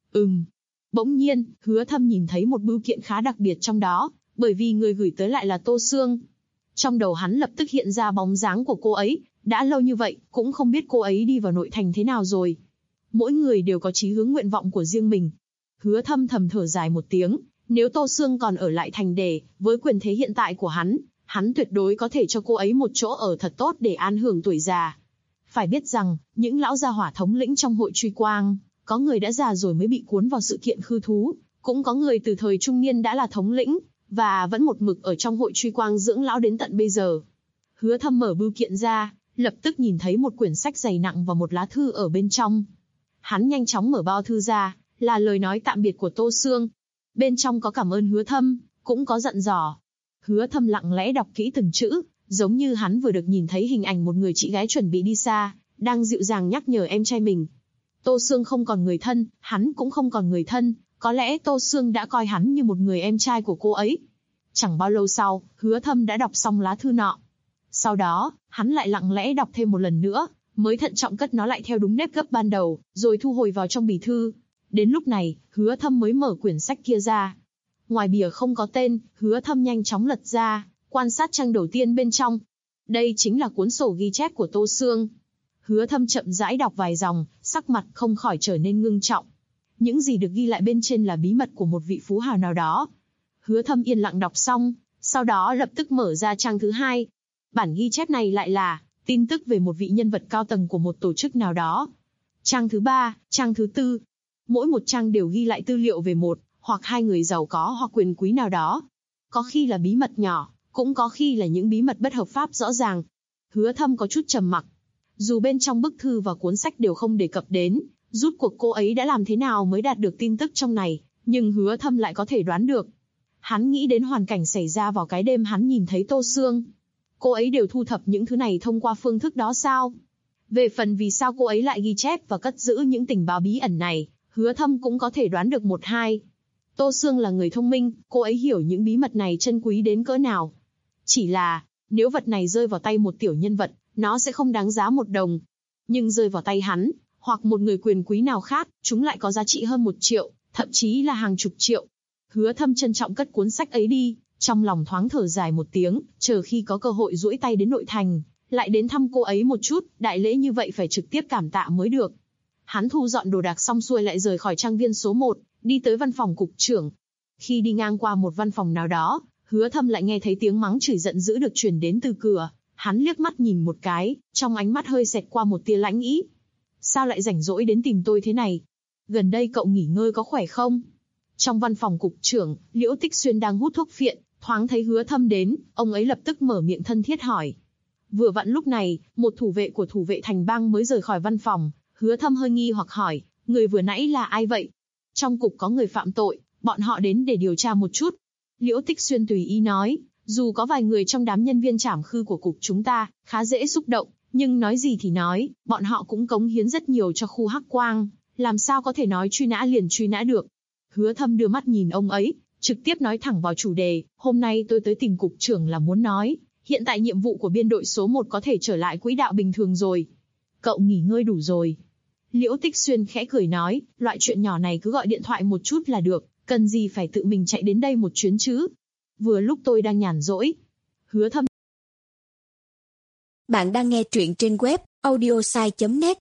Bỗng nhiên, Hứa Thâm nhìn thấy một bưu kiện khá đặc biệt trong đó, bởi vì người gửi tới lại là Tô Sương. Trong đầu hắn lập tức hiện ra bóng dáng của cô ấy, đã lâu như vậy, cũng không biết cô ấy đi vào nội thành thế nào rồi. Mỗi người đều có chí hướng nguyện vọng của riêng mình. Hứa Thâm thầm thở dài một tiếng, nếu Tô Sương còn ở lại thành để, với quyền thế hiện tại của hắn tuyệt đối có thể cho cô ấy một chỗ ở thật tốt để an hưởng tuổi già. Phải biết rằng, những lão gia hỏa thống lĩnh trong hội truy quang, có người đã già rồi mới bị cuốn vào sự kiện khư thú, cũng có người từ thời trung niên đã là thống lĩnh, và vẫn một mực ở trong hội truy quang dưỡng lão đến tận bây giờ. Hứa Thâm mở bưu kiện ra, lập tức nhìn thấy một quyển sách dày nặng và một lá thư ở bên trong. Hắn nhanh chóng mở bao thư ra, là lời nói tạm biệt của Tô Sương. Bên trong có cảm ơn Hứa Thâm, cũng có dặn dò. Hứa Thâm lặng lẽ đọc kỹ từng chữ, giống như hắn vừa được nhìn thấy hình ảnh một người chị gái chuẩn bị đi xa, đang dịu dàng nhắc nhở em trai mình. Tô Sương không còn người thân, hắn cũng không còn người thân, có lẽ Tô Sương đã coi hắn như một người em trai của cô ấy. Chẳng bao lâu sau, Hứa Thâm đã đọc xong lá thư nọ. Sau đó, hắn lại lặng lẽ đọc thêm một lần nữa, mới thận trọng cất nó lại theo đúng nếp gấp ban đầu, rồi thu hồi vào trong bì thư. Đến lúc này, Hứa Thâm mới mở quyển sách kia ra. Ngoài bìa không có tên, Hứa Thâm nhanh chóng lật ra, quan sát trang đầu tiên bên trong. Đây chính là cuốn sổ ghi chép của Tô Sương. Hứa Thâm chậm rãi đọc vài dòng, sắc mặt không khỏi trở nên ngưng trọng. Những gì được ghi lại bên trên là bí mật của một vị phú hào nào đó. Hứa Thâm yên lặng đọc xong, sau đó lập tức mở ra trang thứ 2. Bản ghi chép này lại là tin tức về một vị nhân vật cao tầng của một tổ chức nào đó. Trang thứ 3, trang thứ 4. Mỗi một trang đều ghi lại tư liệu về một hoặc hai người giàu có hoặc quyền quý nào đó. Có khi là bí mật nhỏ, cũng có khi là những bí mật bất hợp pháp rõ ràng. Hứa Thâm có chút trầm mặc. Dù bên trong bức thư và cuốn sách đều không đề cập đến, rút cuộc cô ấy đã làm thế nào mới đạt được tin tức trong này, nhưng Hứa Thâm lại có thể đoán được. Hắn nghĩ đến hoàn cảnh xảy ra vào cái đêm hắn nhìn thấy Tô Sương. Cô ấy đều thu thập những thứ này thông qua phương thức đó sao? Về phần vì sao cô ấy lại ghi chép và cất giữ những tình báo bí ẩn này, Hứa Thâm cũng có thể đoán được một hai. Tô Sương là người thông minh, cô ấy hiểu những bí mật này chân quý đến cỡ nào. Chỉ là, nếu vật này rơi vào tay một tiểu nhân vật, nó sẽ không đáng giá một đồng. Nhưng rơi vào tay hắn, hoặc một người quyền quý nào khác, chúng lại có giá trị hơn 1 triệu, thậm chí là hàng chục triệu. Hứa Thâm trân trọng cất cuốn sách ấy đi, trong lòng thoáng thở dài một tiếng, chờ khi có cơ hội duỗi tay đến nội thành, lại đến thăm cô ấy một chút, đại lễ như vậy phải trực tiếp cảm tạ mới được. Hắn thu dọn đồ đạc xong xuôi lại rời khỏi trang viên số 1, đi tới văn phòng cục trưởng. Khi đi ngang qua một văn phòng nào đó, Hứa Thâm lại nghe thấy tiếng mắng chửi giận dữ được truyền đến từ cửa. Hắn liếc mắt nhìn một cái, trong ánh mắt hơi xẹt qua một tia lãnh ý. Sao lại rảnh rỗi đến tìm tôi thế này? Gần đây cậu nghỉ ngơi có khỏe không? Trong văn phòng cục trưởng, Liễu Tích Xuyên đang hút thuốc phiện, thoáng thấy Hứa Thâm đến, ông ấy lập tức mở miệng thân thiết hỏi. Vừa vặn lúc này, một thủ vệ của thủ vệ thành bang mới rời khỏi văn phòng, Hứa Thâm hơi nghi hoặc hỏi, người vừa nãy là ai vậy? Trong cục có người phạm tội, bọn họ đến để điều tra một chút. Liễu Tích Xuyên tùy ý nói, dù có vài người trong đám nhân viên trảm khư của cục chúng ta, khá dễ xúc động, nhưng nói gì thì nói, bọn họ cũng cống hiến rất nhiều cho khu Hắc Quang, làm sao có thể nói truy nã liền truy nã được. Hứa Thâm đưa mắt nhìn ông ấy, trực tiếp nói thẳng vào chủ đề, hôm nay tôi tới tìm cục trưởng là muốn nói, hiện tại nhiệm vụ của biên đội số 1 có thể trở lại quỹ đạo bình thường rồi. Cậu nghỉ ngơi đủ rồi. Liễu Tích Xuyên khẽ cười nói, loại chuyện nhỏ này cứ gọi điện thoại một chút là được, cần gì phải tự mình chạy đến đây một chuyến chứ. Vừa lúc tôi đang nhàn rỗi. Hứa Thâm. Bạn đang nghe truyện trên web audiosai.net.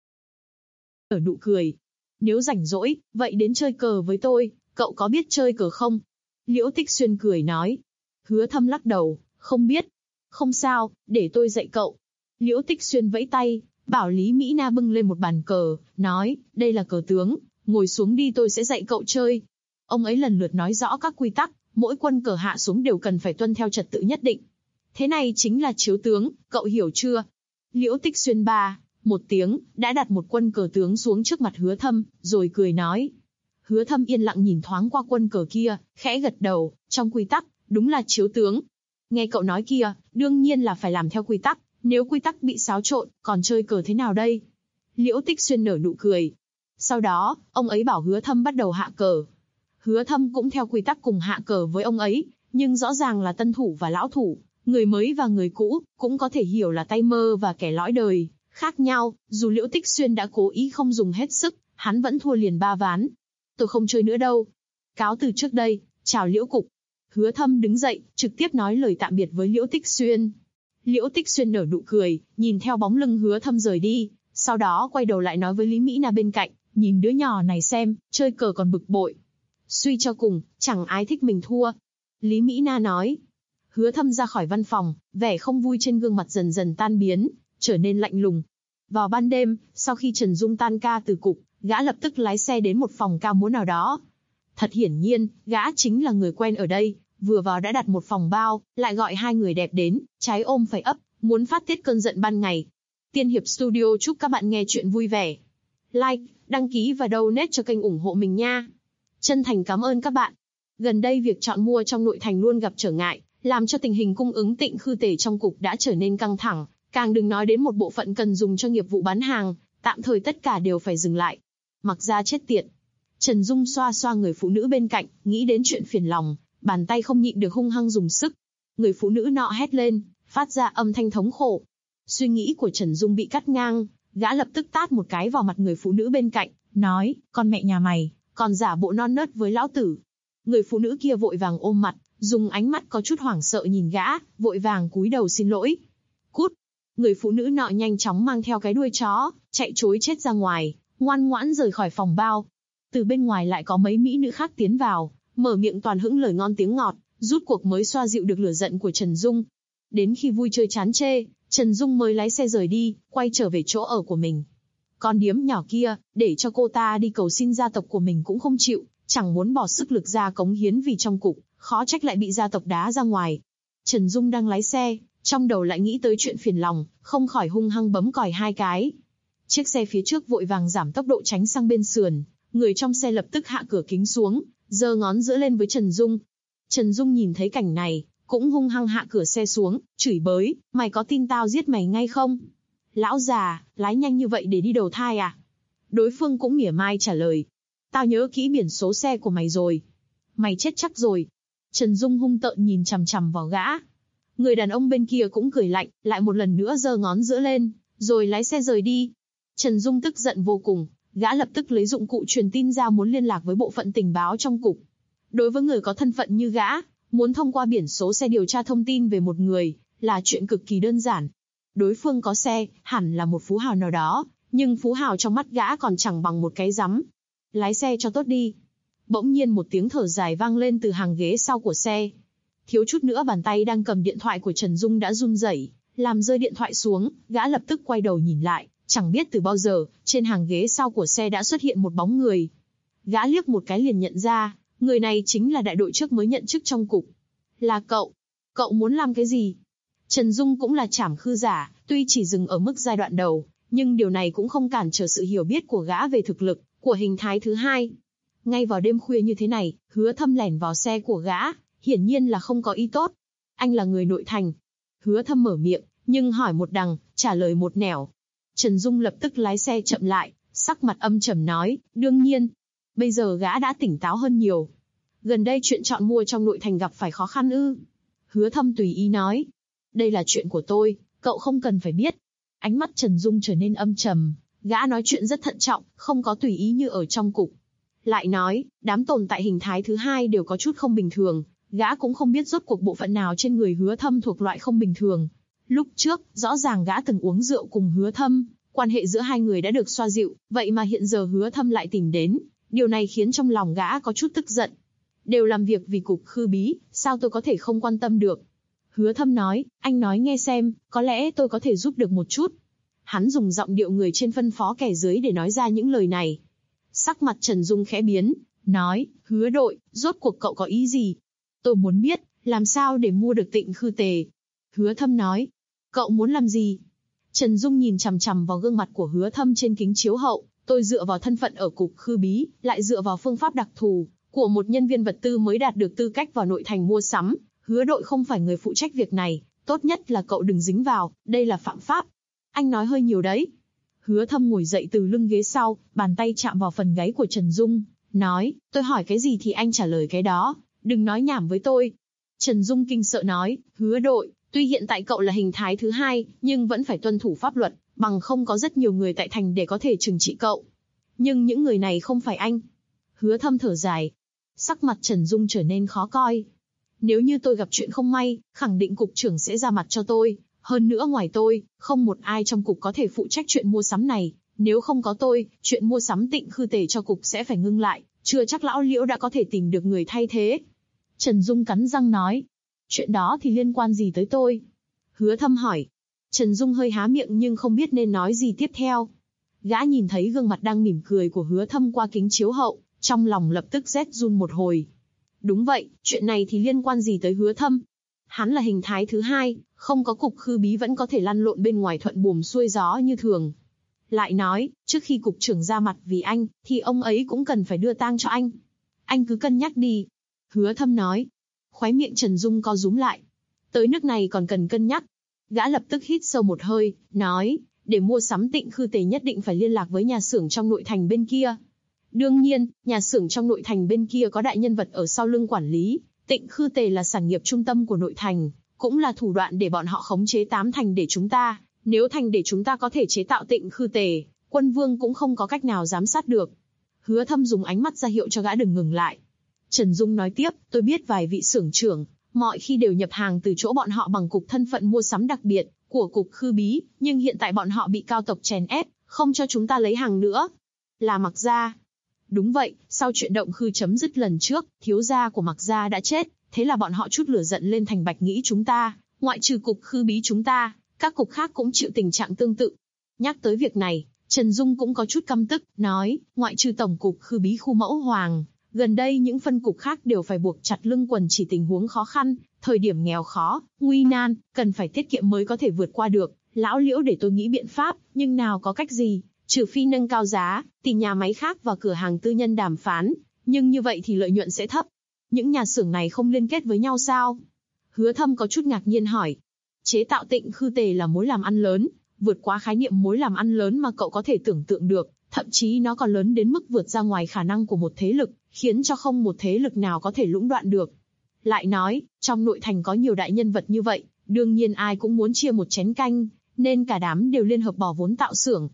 Nở nụ cười. Nếu rảnh rỗi, vậy đến chơi cờ với tôi, cậu có biết chơi cờ không? Liễu Tích Xuyên cười nói. Hứa Thâm lắc đầu, không biết. Không sao, để tôi dạy cậu. Liễu Tích Xuyên vẫy tay, bảo Lý Mỹ Na bưng lên một bàn cờ, nói, đây là cờ tướng, ngồi xuống đi tôi sẽ dạy cậu chơi. Ông ấy lần lượt nói rõ các quy tắc, mỗi quân cờ hạ xuống đều cần phải tuân theo trật tự nhất định. Thế này chính là chiếu tướng, cậu hiểu chưa? Liễu Tích Xuyên một tiếng, đã đặt một quân cờ tướng xuống trước mặt Hứa Thâm, rồi cười nói. Hứa Thâm yên lặng nhìn thoáng qua quân cờ kia, khẽ gật đầu, trong quy tắc, đúng là chiếu tướng. Nghe cậu nói kia, đương nhiên là phải làm theo quy tắc, nếu quy tắc bị xáo trộn, còn chơi cờ thế nào đây? Liễu Tích Xuyên nở nụ cười. Sau đó, ông ấy bảo Hứa Thâm bắt đầu hạ cờ. Hứa Thâm cũng theo quy tắc cùng hạ cờ với ông ấy, nhưng rõ ràng là tân thủ và lão thủ, người mới và người cũ, cũng có thể hiểu là tay mơ và kẻ lõi đời, khác nhau, dù Liễu Tích Xuyên đã cố ý không dùng hết sức, hắn vẫn thua liền 3 ván. Tôi không chơi nữa đâu. Cáo từ trước đây, chào Liễu cục. Hứa Thâm đứng dậy, trực tiếp nói lời tạm biệt với Liễu Tích Xuyên. Liễu Tích Xuyên nở nụ cười, nhìn theo bóng lưng Hứa Thâm rời đi, sau đó quay đầu lại nói với Lý Mỹ Na bên cạnh, nhìn đứa nhỏ này xem, chơi cờ còn bực bội. Suy cho cùng, chẳng ai thích mình thua. Lý Mỹ Na nói. Hứa Thâm ra khỏi văn phòng, vẻ không vui trên gương mặt dần dần tan biến, trở nên lạnh lùng. Vào ban đêm, sau khi Trần Dung tan ca từ cục, gã lập tức lái xe đến một phòng ca múa nào đó. Thật hiển nhiên, gã chính là người quen ở đây, vừa vào đã đặt một phòng bao, lại gọi 2 người đẹp đến, trái ôm phải ấp, muốn phát tiết cơn giận ban ngày. Tiên Hiệp Studio chúc các bạn nghe chuyện vui vẻ. Like, đăng ký và donate cho kênh ủng hộ mình nha. Chân thành cảm ơn các bạn. Gần đây việc chọn mua trong nội thành luôn gặp trở ngại, làm cho tình hình cung ứng tịnh khư tể trong cục đã trở nên căng thẳng, càng đừng nói đến một bộ phận cần dùng cho nghiệp vụ bán hàng, tạm thời tất cả đều phải dừng lại. Mặc ra chết tiệt. Trần Dung xoa xoa người phụ nữ bên cạnh, nghĩ đến chuyện phiền lòng, bàn tay không nhịn được hung hăng dùng sức. Người phụ nữ nọ hét lên, phát ra âm thanh thống khổ. Suy nghĩ của Trần Dung bị cắt ngang, gã lập tức tát một cái vào mặt người phụ nữ bên cạnh, nói, con mẹ nhà mày, còn giả bộ non nớt với lão tử. Người phụ nữ kia vội vàng ôm mặt, dùng ánh mắt có chút hoảng sợ nhìn gã, vội vàng cúi đầu xin lỗi. Cút! Người phụ nữ nọ nhanh chóng mang theo cái đuôi chó, chạy trối chết ra ngoài, ngoan ngoãn rời khỏi phòng bao. Từ bên ngoài lại có mấy mỹ nữ khác tiến vào, mở miệng toàn hững lời ngon tiếng ngọt, rút cuộc mới xoa dịu được lửa giận của Trần Dung. Đến khi vui chơi chán chê, Trần Dung mới lái xe rời đi, quay trở về chỗ ở của mình. Con điếm nhỏ kia, để cho cô ta đi cầu xin gia tộc của mình cũng không chịu, chẳng muốn bỏ sức lực ra cống hiến vì trong cục, khó trách lại bị gia tộc đá ra ngoài. Trần Dung đang lái xe, trong đầu lại nghĩ tới chuyện phiền lòng, không khỏi hung hăng bấm còi 2 cái. Chiếc xe phía trước vội vàng giảm tốc độ tránh sang bên sườn, người trong xe lập tức hạ cửa kính xuống, giơ ngón giữa lên với Trần Dung. Trần Dung nhìn thấy cảnh này, cũng hung hăng hạ cửa xe xuống, chửi bới, mày có tin tao giết mày ngay không? Lão già, lái nhanh như vậy để đi đầu thai à? Đối phương cũng mỉa mai trả lời, tao nhớ kỹ biển số xe của mày rồi. Mày chết chắc rồi. Trần Dung hung tợn nhìn chằm chằm vào gã. Người đàn ông bên kia cũng cười lạnh, lại một lần nữa giơ ngón giữa lên, rồi lái xe rời đi. Trần Dung tức giận vô cùng, gã lập tức lấy dụng cụ truyền tin ra muốn liên lạc với bộ phận tình báo trong cục. Đối với người có thân phận như gã, muốn thông qua biển số xe điều tra thông tin về một người, là chuyện cực kỳ đơn giản. Đối phương có xe, hẳn là một phú hào nào đó, nhưng phú hào trong mắt gã còn chẳng bằng một cái rắm. Lái xe cho tốt đi. Bỗng nhiên một tiếng thở dài vang lên từ hàng ghế sau của xe. Thiếu chút nữa bàn tay đang cầm điện thoại của Trần Dung đã run rẩy, làm rơi điện thoại xuống, gã lập tức quay đầu nhìn lại, chẳng biết từ bao giờ, trên hàng ghế sau của xe đã xuất hiện một bóng người. Gã liếc một cái liền nhận ra, người này chính là đại đội trước mới nhận chức trong cục. Là cậu. Cậu muốn làm cái gì? Trần Dung cũng là trảm khư giả, tuy chỉ dừng ở mức giai đoạn đầu, nhưng điều này cũng không cản trở sự hiểu biết của gã về thực lực của hình thái thứ hai. Ngay vào đêm khuya như thế này, Hứa Thâm lẻn vào xe của gã, hiển nhiên là không có ý tốt. Anh là người nội thành. Hứa Thâm mở miệng, nhưng hỏi một đằng, trả lời một nẻo. Trần Dung lập tức lái xe chậm lại, sắc mặt âm trầm nói, đương nhiên. Bây giờ gã đã tỉnh táo hơn nhiều. Gần đây chuyện chọn mua trong nội thành gặp phải khó khăn ư? Hứa Thâm tùy ý nói. Đây là chuyện của tôi, cậu không cần phải biết. Ánh mắt Trần Dung trở nên âm trầm, gã nói chuyện rất thận trọng, không có tùy ý như ở trong cục. Lại nói, đám tồn tại hình thái thứ hai đều có chút không bình thường, gã cũng không biết rốt cuộc bộ phận nào trên người Hứa Thâm thuộc loại không bình thường. Lúc trước, rõ ràng gã từng uống rượu cùng Hứa Thâm, quan hệ giữa hai người đã được xoa dịu, vậy mà hiện giờ Hứa Thâm lại tìm đến, điều này khiến trong lòng gã có chút tức giận. Đều làm việc vì cục khư bí, sao tôi có thể không quan tâm được? Hứa Thâm nói, anh nói nghe xem, có lẽ tôi có thể giúp được một chút. Hắn dùng giọng điệu người trên phân phó kẻ dưới để nói ra những lời này. Sắc mặt Trần Dung khẽ biến, nói, Hứa đội, rốt cuộc cậu có ý gì? Tôi muốn biết, làm sao để mua được Tịnh Khư Tề? Hứa Thâm nói, cậu muốn làm gì? Trần Dung nhìn chằm chằm vào gương mặt của Hứa Thâm trên kính chiếu hậu, tôi dựa vào thân phận ở cục khư bí, lại dựa vào phương pháp đặc thù của một nhân viên vật tư mới đạt được tư cách vào nội thành mua sắm. Hứa đội không phải người phụ trách việc này, tốt nhất là cậu đừng dính vào, đây là phạm pháp. Anh nói hơi nhiều đấy. Hứa Thâm ngồi dậy từ lưng ghế sau, bàn tay chạm vào phần gáy của Trần Dung, nói, tôi hỏi cái gì thì anh trả lời cái đó, đừng nói nhảm với tôi. Trần Dung kinh sợ nói, Hứa đội, tuy hiện tại cậu là hình thái thứ hai, nhưng vẫn phải tuân thủ pháp luật, bằng không có rất nhiều người tại thành để có thể trừng trị cậu. Nhưng những người này không phải anh. Hứa Thâm thở dài. Sắc mặt Trần Dung trở nên khó coi. Nếu như tôi gặp chuyện không may, khẳng định cục trưởng sẽ ra mặt cho tôi. Hơn nữa ngoài tôi, không một ai trong cục có thể phụ trách chuyện mua sắm này. Nếu không có tôi, chuyện mua sắm Tịnh Khư Tề cho cục sẽ phải ngưng lại. Chưa chắc lão Liễu đã có thể tìm được người thay thế. Trần Dung cắn răng nói. Chuyện đó thì liên quan gì tới tôi? Hứa Thâm hỏi. Trần Dung hơi há miệng nhưng không biết nên nói gì tiếp theo. Gã nhìn thấy gương mặt đang mỉm cười của Hứa Thâm qua kính chiếu hậu, trong lòng lập tức rét run một hồi. Đúng vậy, chuyện này thì liên quan gì tới Hứa Thâm? Hắn là hình thái thứ hai, không có cục khư bí vẫn có thể lăn lộn bên ngoài thuận buồm xuôi gió như thường. Lại nói, trước khi cục trưởng ra mặt vì anh, thì ông ấy cũng cần phải đưa tang cho anh. Anh cứ cân nhắc đi. Hứa Thâm nói. Khóe miệng Trần Dung co rúm lại. Tới nước này còn cần cân nhắc. Gã lập tức hít sâu một hơi, nói, để mua sắm Tịnh Khư Tề nhất định phải liên lạc với nhà xưởng trong nội thành bên kia. Đương nhiên, nhà xưởng trong nội thành bên kia có đại nhân vật ở sau lưng quản lý. Tịnh Khư Tề là sản nghiệp trung tâm của nội thành, cũng là thủ đoạn để bọn họ khống chế 8 thành để chúng ta. Nếu thành để chúng ta có thể chế tạo Tịnh Khư Tề, quân vương cũng không có cách nào giám sát được. Hứa Thâm dùng ánh mắt ra hiệu cho gã đừng ngừng lại. Trần Dung nói tiếp, tôi biết vài vị xưởng trưởng, mọi khi đều nhập hàng từ chỗ bọn họ bằng cục thân phận mua sắm đặc biệt của cục khư bí, nhưng hiện tại bọn họ bị cao tộc chèn ép, không cho chúng ta lấy hàng nữa. Là Mạc Gia. Đúng vậy, sau chuyện động khư chấm dứt lần trước, thiếu gia của Mạc Gia đã chết, thế là bọn họ chút lửa giận lên thành Bạch nghĩ chúng ta, ngoại trừ cục khư bí chúng ta, các cục khác cũng chịu tình trạng tương tự. Nhắc tới việc này, Trần Dung cũng có chút căm tức, nói, ngoại trừ tổng cục khư bí khu Mẫu Hoàng, gần đây những phân cục khác đều phải buộc chặt lưng quần chỉ tình huống khó khăn, thời điểm nghèo khó, nguy nan, cần phải tiết kiệm mới có thể vượt qua được. Lão Liễu để tôi nghĩ biện pháp, nhưng nào có cách gì, trừ phi nâng cao giá, tìm nhà máy khác và cửa hàng tư nhân đàm phán, nhưng như vậy thì lợi nhuận sẽ thấp. Những nhà xưởng này không liên kết với nhau sao? Hứa Thâm có chút ngạc nhiên hỏi. Chế tạo Tịnh Khư Tề là mối làm ăn lớn, vượt quá khái niệm mối làm ăn lớn mà cậu có thể tưởng tượng được, thậm chí nó còn lớn đến mức vượt ra ngoài khả năng của một thế lực, khiến cho không một thế lực nào có thể lũng đoạn được. Lại nói, trong nội thành có nhiều đại nhân vật như vậy, đương nhiên ai cũng muốn chia một chén canh, nên cả đám đều liên hợp bỏ vốn tạo xưởng.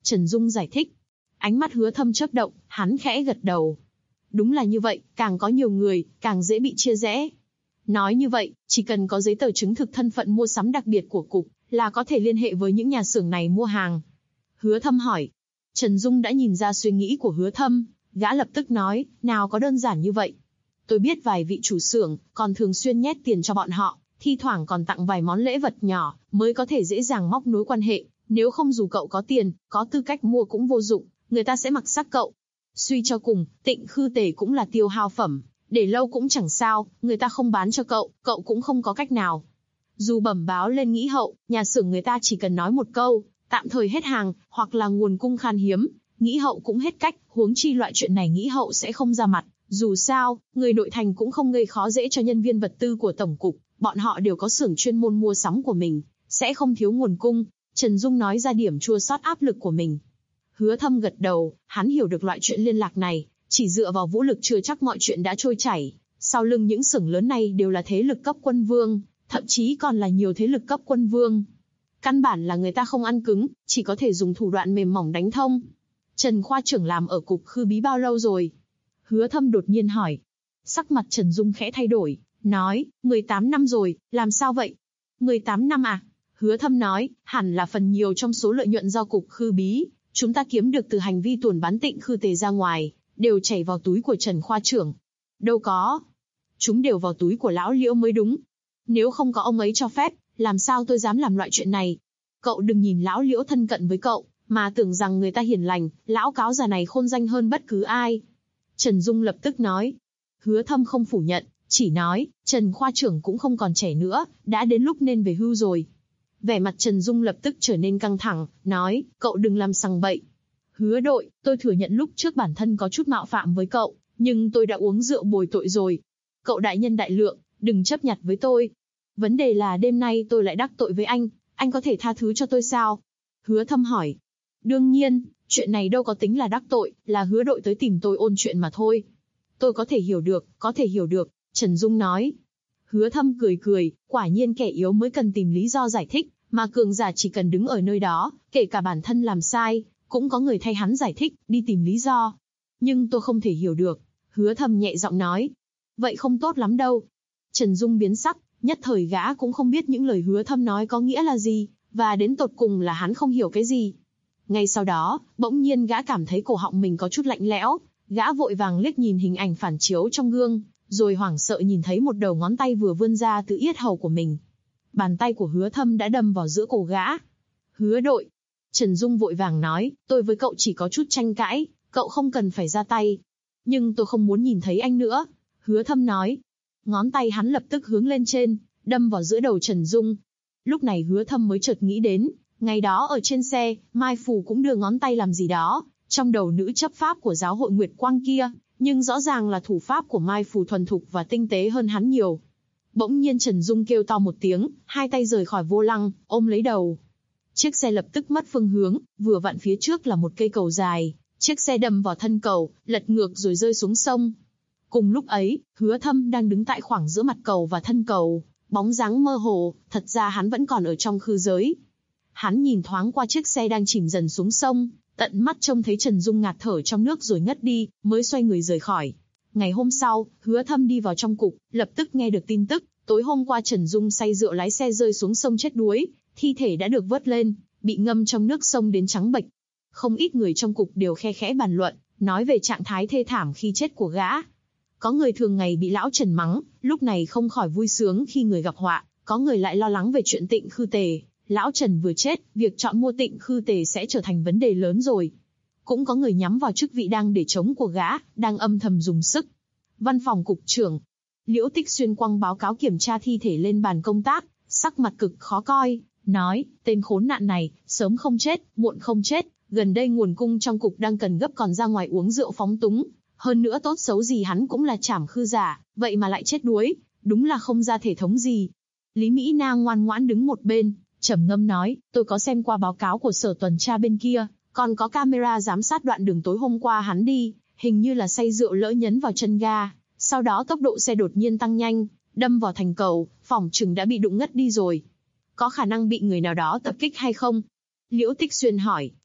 Trần Dung giải thích. Ánh mắt Hứa Thâm chớp động, hắn khẽ gật đầu. Đúng là như vậy, càng có nhiều người, càng dễ bị chia rẽ. Nói như vậy, chỉ cần có giấy tờ chứng thực thân phận mua sắm đặc biệt của cục, là có thể liên hệ với những nhà xưởng này mua hàng. Hứa Thâm hỏi. Trần Dung đã nhìn ra suy nghĩ của Hứa Thâm, gã lập tức nói, nào có đơn giản như vậy. Tôi biết vài vị chủ xưởng, còn thường xuyên nhét tiền cho bọn họ, thi thoảng còn tặng vài món lễ vật nhỏ, mới có thể dễ dàng móc nối quan hệ. Nếu không dù cậu có tiền, có tư cách mua cũng vô dụng, người ta sẽ mặc sắc cậu. Suy cho cùng, Tịnh Khư Tề cũng là tiêu hao phẩm, để lâu cũng chẳng sao, người ta không bán cho cậu, cậu cũng không có cách nào. Dù bẩm báo lên Nghĩ Hậu, nhà xưởng người ta chỉ cần nói một câu, tạm thời hết hàng, hoặc là nguồn cung khan hiếm, Nghĩ Hậu cũng hết cách, huống chi loại chuyện này Nghĩ Hậu sẽ không ra mặt. Dù sao, người nội thành cũng không gây khó dễ cho nhân viên vật tư của tổng cục, bọn họ đều có xưởng chuyên môn mua sắm của mình, sẽ không thiếu nguồn cung. Trần Dung nói ra điểm chua xót áp lực của mình. Hứa Thâm gật đầu, hắn hiểu được loại chuyện liên lạc này, chỉ dựa vào vũ lực chưa chắc mọi chuyện đã trôi chảy. Sau lưng những xưởng lớn này đều là thế lực cấp quân vương, thậm chí còn là nhiều thế lực cấp quân vương. Căn bản là người ta không ăn cứng, chỉ có thể dùng thủ đoạn mềm mỏng đánh thông. Trần khoa trưởng làm ở cục Khư Bí bao lâu rồi? Hứa Thâm đột nhiên hỏi. Sắc mặt Trần Dung khẽ thay đổi, nói, 18 năm rồi, làm sao vậy? 18 năm à? Hứa Thâm nói, hẳn là phần nhiều trong số lợi nhuận do cục Khư Bí, chúng ta kiếm được từ hành vi tuồn bán Tịnh Khư Tề ra ngoài, đều chảy vào túi của Trần khoa trưởng. Đâu có. Chúng đều vào túi của lão Liễu mới đúng. Nếu không có ông ấy cho phép, làm sao tôi dám làm loại chuyện này? Cậu đừng nhìn lão Liễu thân cận với cậu, mà tưởng rằng người ta hiền lành, lão cáo già này khôn danh hơn bất cứ ai. Trần Dung lập tức nói. Hứa Thâm không phủ nhận, chỉ nói, Trần khoa trưởng cũng không còn trẻ nữa, đã đến lúc nên về hưu rồi. Vẻ mặt Trần Dung lập tức trở nên căng thẳng, nói, cậu đừng làm sằng bậy. Hứa đội, tôi thừa nhận lúc trước bản thân có chút mạo phạm với cậu, nhưng tôi đã uống rượu bồi tội rồi. Cậu đại nhân đại lượng, đừng chấp nhặt với tôi. Vấn đề là đêm nay tôi lại đắc tội với anh có thể tha thứ cho tôi sao? Hứa Thâm hỏi. Đương nhiên, chuyện này đâu có tính là đắc tội, là Hứa đội tới tìm tôi ôn chuyện mà thôi. Tôi có thể hiểu được, Trần Dung nói. Hứa Thâm cười cười, quả nhiên kẻ yếu mới cần tìm lý do giải thích, mà cường giả chỉ cần đứng ở nơi đó, kể cả bản thân làm sai, cũng có người thay hắn giải thích, đi tìm lý do. Nhưng tôi không thể hiểu được. Hứa Thâm nhẹ giọng nói. Vậy không tốt lắm đâu. Trần Dung biến sắc, nhất thời gã cũng không biết những lời Hứa Thâm nói có nghĩa là gì, và đến tột cùng là hắn không hiểu cái gì. Ngay sau đó, bỗng nhiên gã cảm thấy cổ họng mình có chút lạnh lẽo, gã vội vàng liếc nhìn hình ảnh phản chiếu trong gương, rồi hoảng sợ nhìn thấy một đầu ngón tay vừa vươn ra từ yết hầu của mình. Bàn tay của Hứa Thâm đã đâm vào giữa cổ gã. Hứa đội. Trần Dung vội vàng nói, tôi với cậu chỉ có chút tranh cãi, cậu không cần phải ra tay. Nhưng tôi không muốn nhìn thấy anh nữa. Hứa Thâm nói. Ngón tay hắn lập tức hướng lên trên, đâm vào giữa đầu Trần Dung. Lúc này Hứa Thâm mới chợt nghĩ đến, ngày đó ở trên xe, Mai Phù cũng đưa ngón tay làm gì đó, trong đầu nữ chấp pháp của giáo hội Nguyệt Quang kia, nhưng rõ ràng là thủ pháp của Mai Phù thuần thục và tinh tế hơn hắn nhiều. Bỗng nhiên Trần Dung kêu to một tiếng, hai tay rời khỏi vô lăng, ôm lấy đầu. Chiếc xe lập tức mất phương hướng, vừa vặn phía trước là một cây cầu dài, chiếc xe đâm vào thân cầu, lật ngược rồi rơi xuống sông. Cùng lúc ấy, Hứa Thâm đang đứng tại khoảng giữa mặt cầu và thân cầu, bóng dáng mơ hồ, thật ra hắn vẫn còn ở trong khư giới. Hắn nhìn thoáng qua chiếc xe đang chìm dần xuống sông, tận mắt trông thấy Trần Dung ngạt thở trong nước rồi ngất đi, mới xoay người rời khỏi. Ngày hôm sau, Hứa Thâm đi vào trong cục, lập tức nghe được tin tức, tối hôm qua Trần Dung say rượu lái xe rơi xuống sông chết đuối, thi thể đã được vớt lên, bị ngâm trong nước sông đến trắng bệch. Không ít người trong cục đều khe khẽ bàn luận, nói về trạng thái thê thảm khi chết của gã. Có người thường ngày bị lão Trần mắng, lúc này không khỏi vui sướng khi người gặp họa, có người lại lo lắng về chuyện Tịnh Khư Tề. Lão Trần vừa chết, việc chọn mua Tịnh Khư Tề sẽ trở thành vấn đề lớn rồi. Cũng có người nhắm vào chức vị đang để chống của gã, đang âm thầm dùng sức. Văn phòng cục trưởng Liễu Tích Xuyên quăng báo cáo kiểm tra thi thể lên bàn công tác, sắc mặt cực khó coi, nói, tên khốn nạn này, sớm không chết, muộn không chết, gần đây nguồn cung trong cục đang cần gấp còn ra ngoài uống rượu phóng túng, hơn nữa tốt xấu gì hắn cũng là trảm khư giả, vậy mà lại chết đuối, đúng là không ra thể thống gì. Lý Mỹ Na ngoan ngoãn đứng một bên, trầm ngâm nói, tôi có xem qua báo cáo của sở tuần tra bên kia, còn có camera giám sát đoạn đường tối hôm qua hắn đi, hình như là say rượu lỡ nhấn vào chân ga, sau đó tốc độ xe đột nhiên tăng nhanh, đâm vào thành cầu, phỏng chừng đã bị đụng ngất đi rồi. Có khả năng bị người nào đó tập kích hay không? Liễu Tích Xuyên hỏi,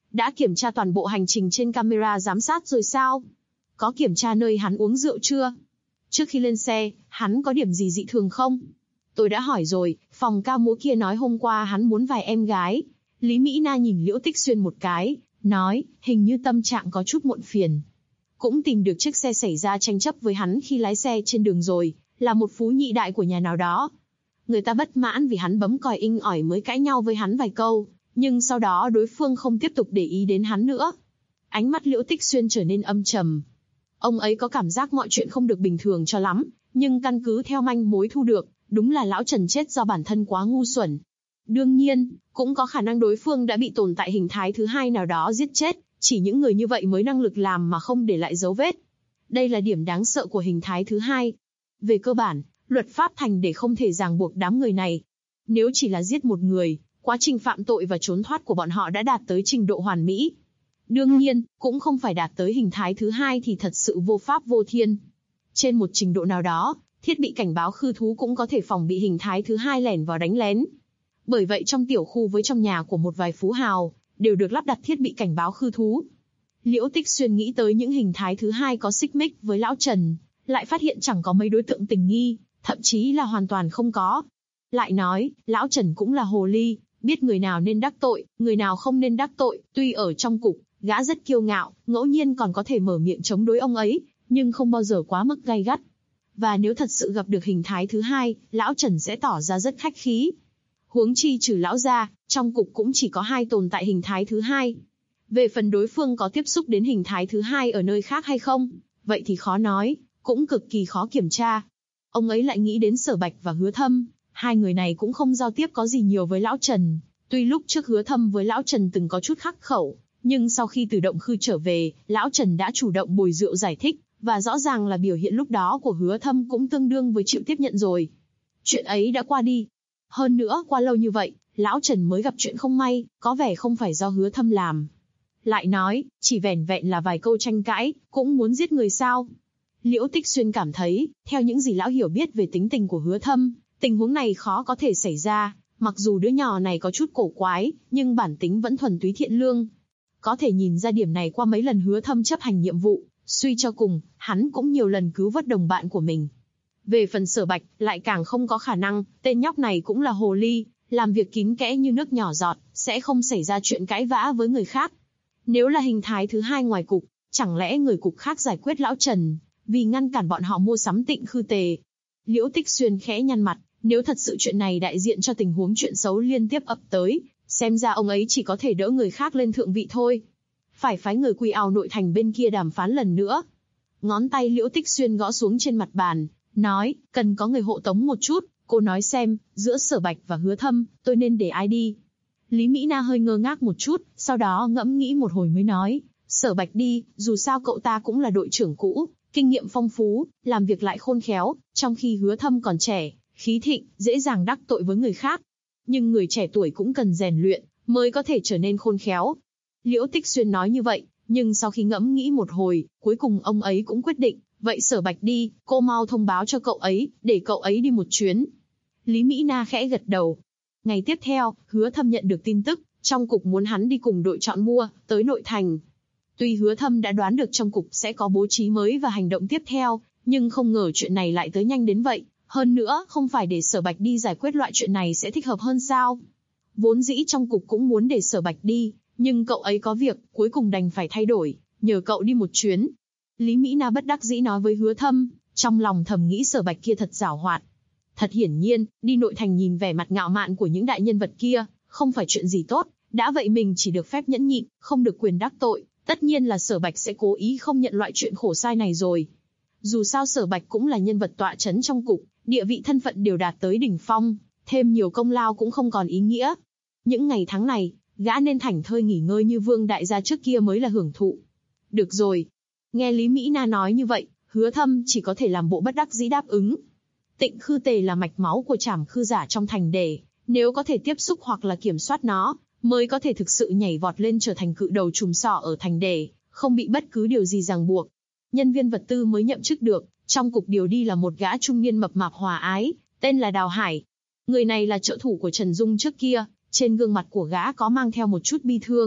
Đã kiểm tra toàn bộ hành trình trên camera giám sát rồi sao? Có kiểm tra nơi hắn uống rượu chưa? Trước khi lên xe, hắn có điểm gì dị thường không? Tôi đã hỏi rồi, phòng ca múa kia nói hôm qua hắn muốn vài em gái. Lý Mỹ Na nhìn Liễu Tích Xuyên một cái, nói, hình như tâm trạng có chút muộn phiền. Cũng tìm được chiếc xe xảy ra tranh chấp với hắn khi lái xe trên đường rồi, là một phú nhị đại của nhà nào đó. Người ta bất mãn vì hắn bấm còi inh ỏi mới cãi nhau với hắn vài câu, nhưng sau đó đối phương không tiếp tục để ý đến hắn nữa. Ánh mắt Liễu Tích Xuyên trở nên âm trầm. Ông ấy có cảm giác mọi chuyện không được bình thường cho lắm, nhưng căn cứ theo manh mối thu được, đúng là lão Trần chết do bản thân quá ngu xuẩn. Đương nhiên, cũng có khả năng đối phương đã bị tồn tại hình thái thứ hai nào đó giết chết, chỉ những người như vậy mới năng lực làm mà không để lại dấu vết. Đây là điểm đáng sợ của hình thái thứ hai. Về cơ bản, luật pháp thành để không thể ràng buộc đám người này. Nếu chỉ là giết một người, quá trình phạm tội và trốn thoát của bọn họ đã đạt tới trình độ hoàn mỹ. Đương nhiên, cũng không phải đạt tới hình thái thứ hai thì thật sự vô pháp vô thiên. Trên một trình độ nào đó, thiết bị cảnh báo khư thú cũng có thể phòng bị hình thái thứ hai lẻn vào đánh lén. Bởi vậy trong tiểu khu với trong nhà của một vài phú hào, đều được lắp đặt thiết bị cảnh báo khư thú. Liễu Tích Xuyên nghĩ tới những hình thái thứ hai có xích mích với lão Trần, lại phát hiện chẳng có mấy đối tượng tình nghi, thậm chí là hoàn toàn không có. Lại nói, lão Trần cũng là hồ ly, biết người nào nên đắc tội, người nào không nên đắc tội, tuy ở trong cục, gã rất kiêu ngạo, ngẫu nhiên còn có thể mở miệng chống đối ông ấy, nhưng không bao giờ quá mức gay gắt. Và nếu thật sự gặp được hình thái thứ hai, lão Trần sẽ tỏ ra rất khách khí. Huống chi trừ lão ra, trong cục cũng chỉ có 2 tồn tại hình thái thứ hai. Về phần đối phương có tiếp xúc đến hình thái thứ hai ở nơi khác hay không, vậy thì khó nói, cũng cực kỳ khó kiểm tra. Ông ấy lại nghĩ đến Sở Bạch và Hứa Thâm, 2 người này cũng không giao tiếp có gì nhiều với lão Trần. Tuy lúc trước Hứa Thâm với lão Trần từng có chút khắc khẩu, nhưng sau khi từ động khư trở về, lão Trần đã chủ động bồi rượu giải thích, và rõ ràng là biểu hiện lúc đó của Hứa Thâm cũng tương đương với chịu tiếp nhận rồi. Chuyện ấy đã qua đi. Hơn nữa, qua lâu như vậy, lão Trần mới gặp chuyện không may, có vẻ không phải do Hứa Thâm làm. Lại nói, chỉ vẻn vẹn là vài câu tranh cãi, cũng muốn giết người sao? Liễu Tích Xuyên cảm thấy, theo những gì lão hiểu biết về tính tình của Hứa Thâm, tình huống này khó có thể xảy ra, mặc dù đứa nhỏ này có chút cổ quái, nhưng bản tính vẫn thuần túy thiện lương. Có thể nhìn ra điểm này qua mấy lần Hứa Thâm chấp hành nhiệm vụ, suy cho cùng, hắn cũng nhiều lần cứu vớt đồng bạn của mình. Về phần Sở Bạch, lại càng không có khả năng, tên nhóc này cũng là hồ ly, làm việc kín kẽ như nước nhỏ giọt, sẽ không xảy ra chuyện cãi vã với người khác. Nếu là hình thái thứ hai ngoài cục, chẳng lẽ người cục khác giải quyết lão Trần, vì ngăn cản bọn họ mua sắm Tịnh Khư Tề? Liễu Tích Xuyên khẽ nhăn mặt, nếu thật sự chuyện này đại diện cho tình huống chuyện xấu liên tiếp ập tới, xem ra ông ấy chỉ có thể đỡ người khác lên thượng vị thôi. Phải phái người Quy Ao nội thành bên kia đàm phán lần nữa. Ngón tay Liễu Tích Xuyên gõ xuống trên mặt bàn, nói, cần có người hộ tống một chút, cô nói xem, giữa Sở Bạch và Hứa Thâm, tôi nên để ai đi? Lý Mỹ Na hơi ngơ ngác một chút, sau đó ngẫm nghĩ một hồi mới nói, Sở Bạch đi, dù sao cậu ta cũng là đội trưởng cũ, kinh nghiệm phong phú, làm việc lại khôn khéo, trong khi Hứa Thâm còn trẻ, khí thịnh, dễ dàng đắc tội với người khác. Nhưng người trẻ tuổi cũng cần rèn luyện, mới có thể trở nên khôn khéo. Liễu Tích Xuyên nói như vậy, nhưng sau khi ngẫm nghĩ một hồi, cuối cùng ông ấy cũng quyết định, vậy Sở Bạch đi, cô mau thông báo cho cậu ấy, để cậu ấy đi một chuyến. Lý Mỹ Na khẽ gật đầu. Ngày tiếp theo, Hứa Thâm nhận được tin tức, trong cục muốn hắn đi cùng đội chọn mua, tới nội thành. Tuy Hứa Thâm đã đoán được trong cục sẽ có bố trí mới và hành động tiếp theo, nhưng không ngờ chuyện này lại tới nhanh đến vậy. Hơn nữa, không phải để Sở Bạch đi giải quyết loại chuyện này sẽ thích hợp hơn sao? Vốn dĩ trong cục cũng muốn để Sở Bạch đi, nhưng cậu ấy có việc, cuối cùng đành phải thay đổi, nhờ cậu đi một chuyến. Lý Mỹ Na bất đắc dĩ nói với Hứa Thâm, trong lòng thầm nghĩ Sở Bạch kia thật giảo hoạt. Thật hiển nhiên, đi nội thành nhìn vẻ mặt ngạo mạn của những đại nhân vật kia, không phải chuyện gì tốt, đã vậy mình chỉ được phép nhẫn nhịn, không được quyền đắc tội, tất nhiên là Sở Bạch sẽ cố ý không nhận loại chuyện khổ sai này rồi. Dù sao Sở Bạch cũng là nhân vật tọa chấn trong cục, địa vị thân phận đều đạt tới đỉnh phong, thêm nhiều công lao cũng không còn ý nghĩa. Những ngày tháng này, gã nên thảnh thơi nghỉ ngơi như Vương đại gia trước kia mới là hưởng thụ. Được rồi. Nghe Lý Mỹ Na nói như vậy, Hứa Thâm chỉ có thể làm bộ bất đắc dĩ đáp ứng. Tịnh Khư Tề là mạch máu của Trảm Khư giả trong thành đề, nếu có thể tiếp xúc hoặc là kiểm soát nó, mới có thể thực sự nhảy vọt lên trở thành cự đầu trùm sỏ ở thành đề, không bị bất cứ điều gì ràng buộc. Nhân viên vật tư mới nhậm chức được, trong cục điều đi là một gã trung niên mập mạp hòa ái, tên là Đào Hải. Người này là trợ thủ của Trần Dung trước kia, trên gương mặt của gã có mang theo một chút bi thương,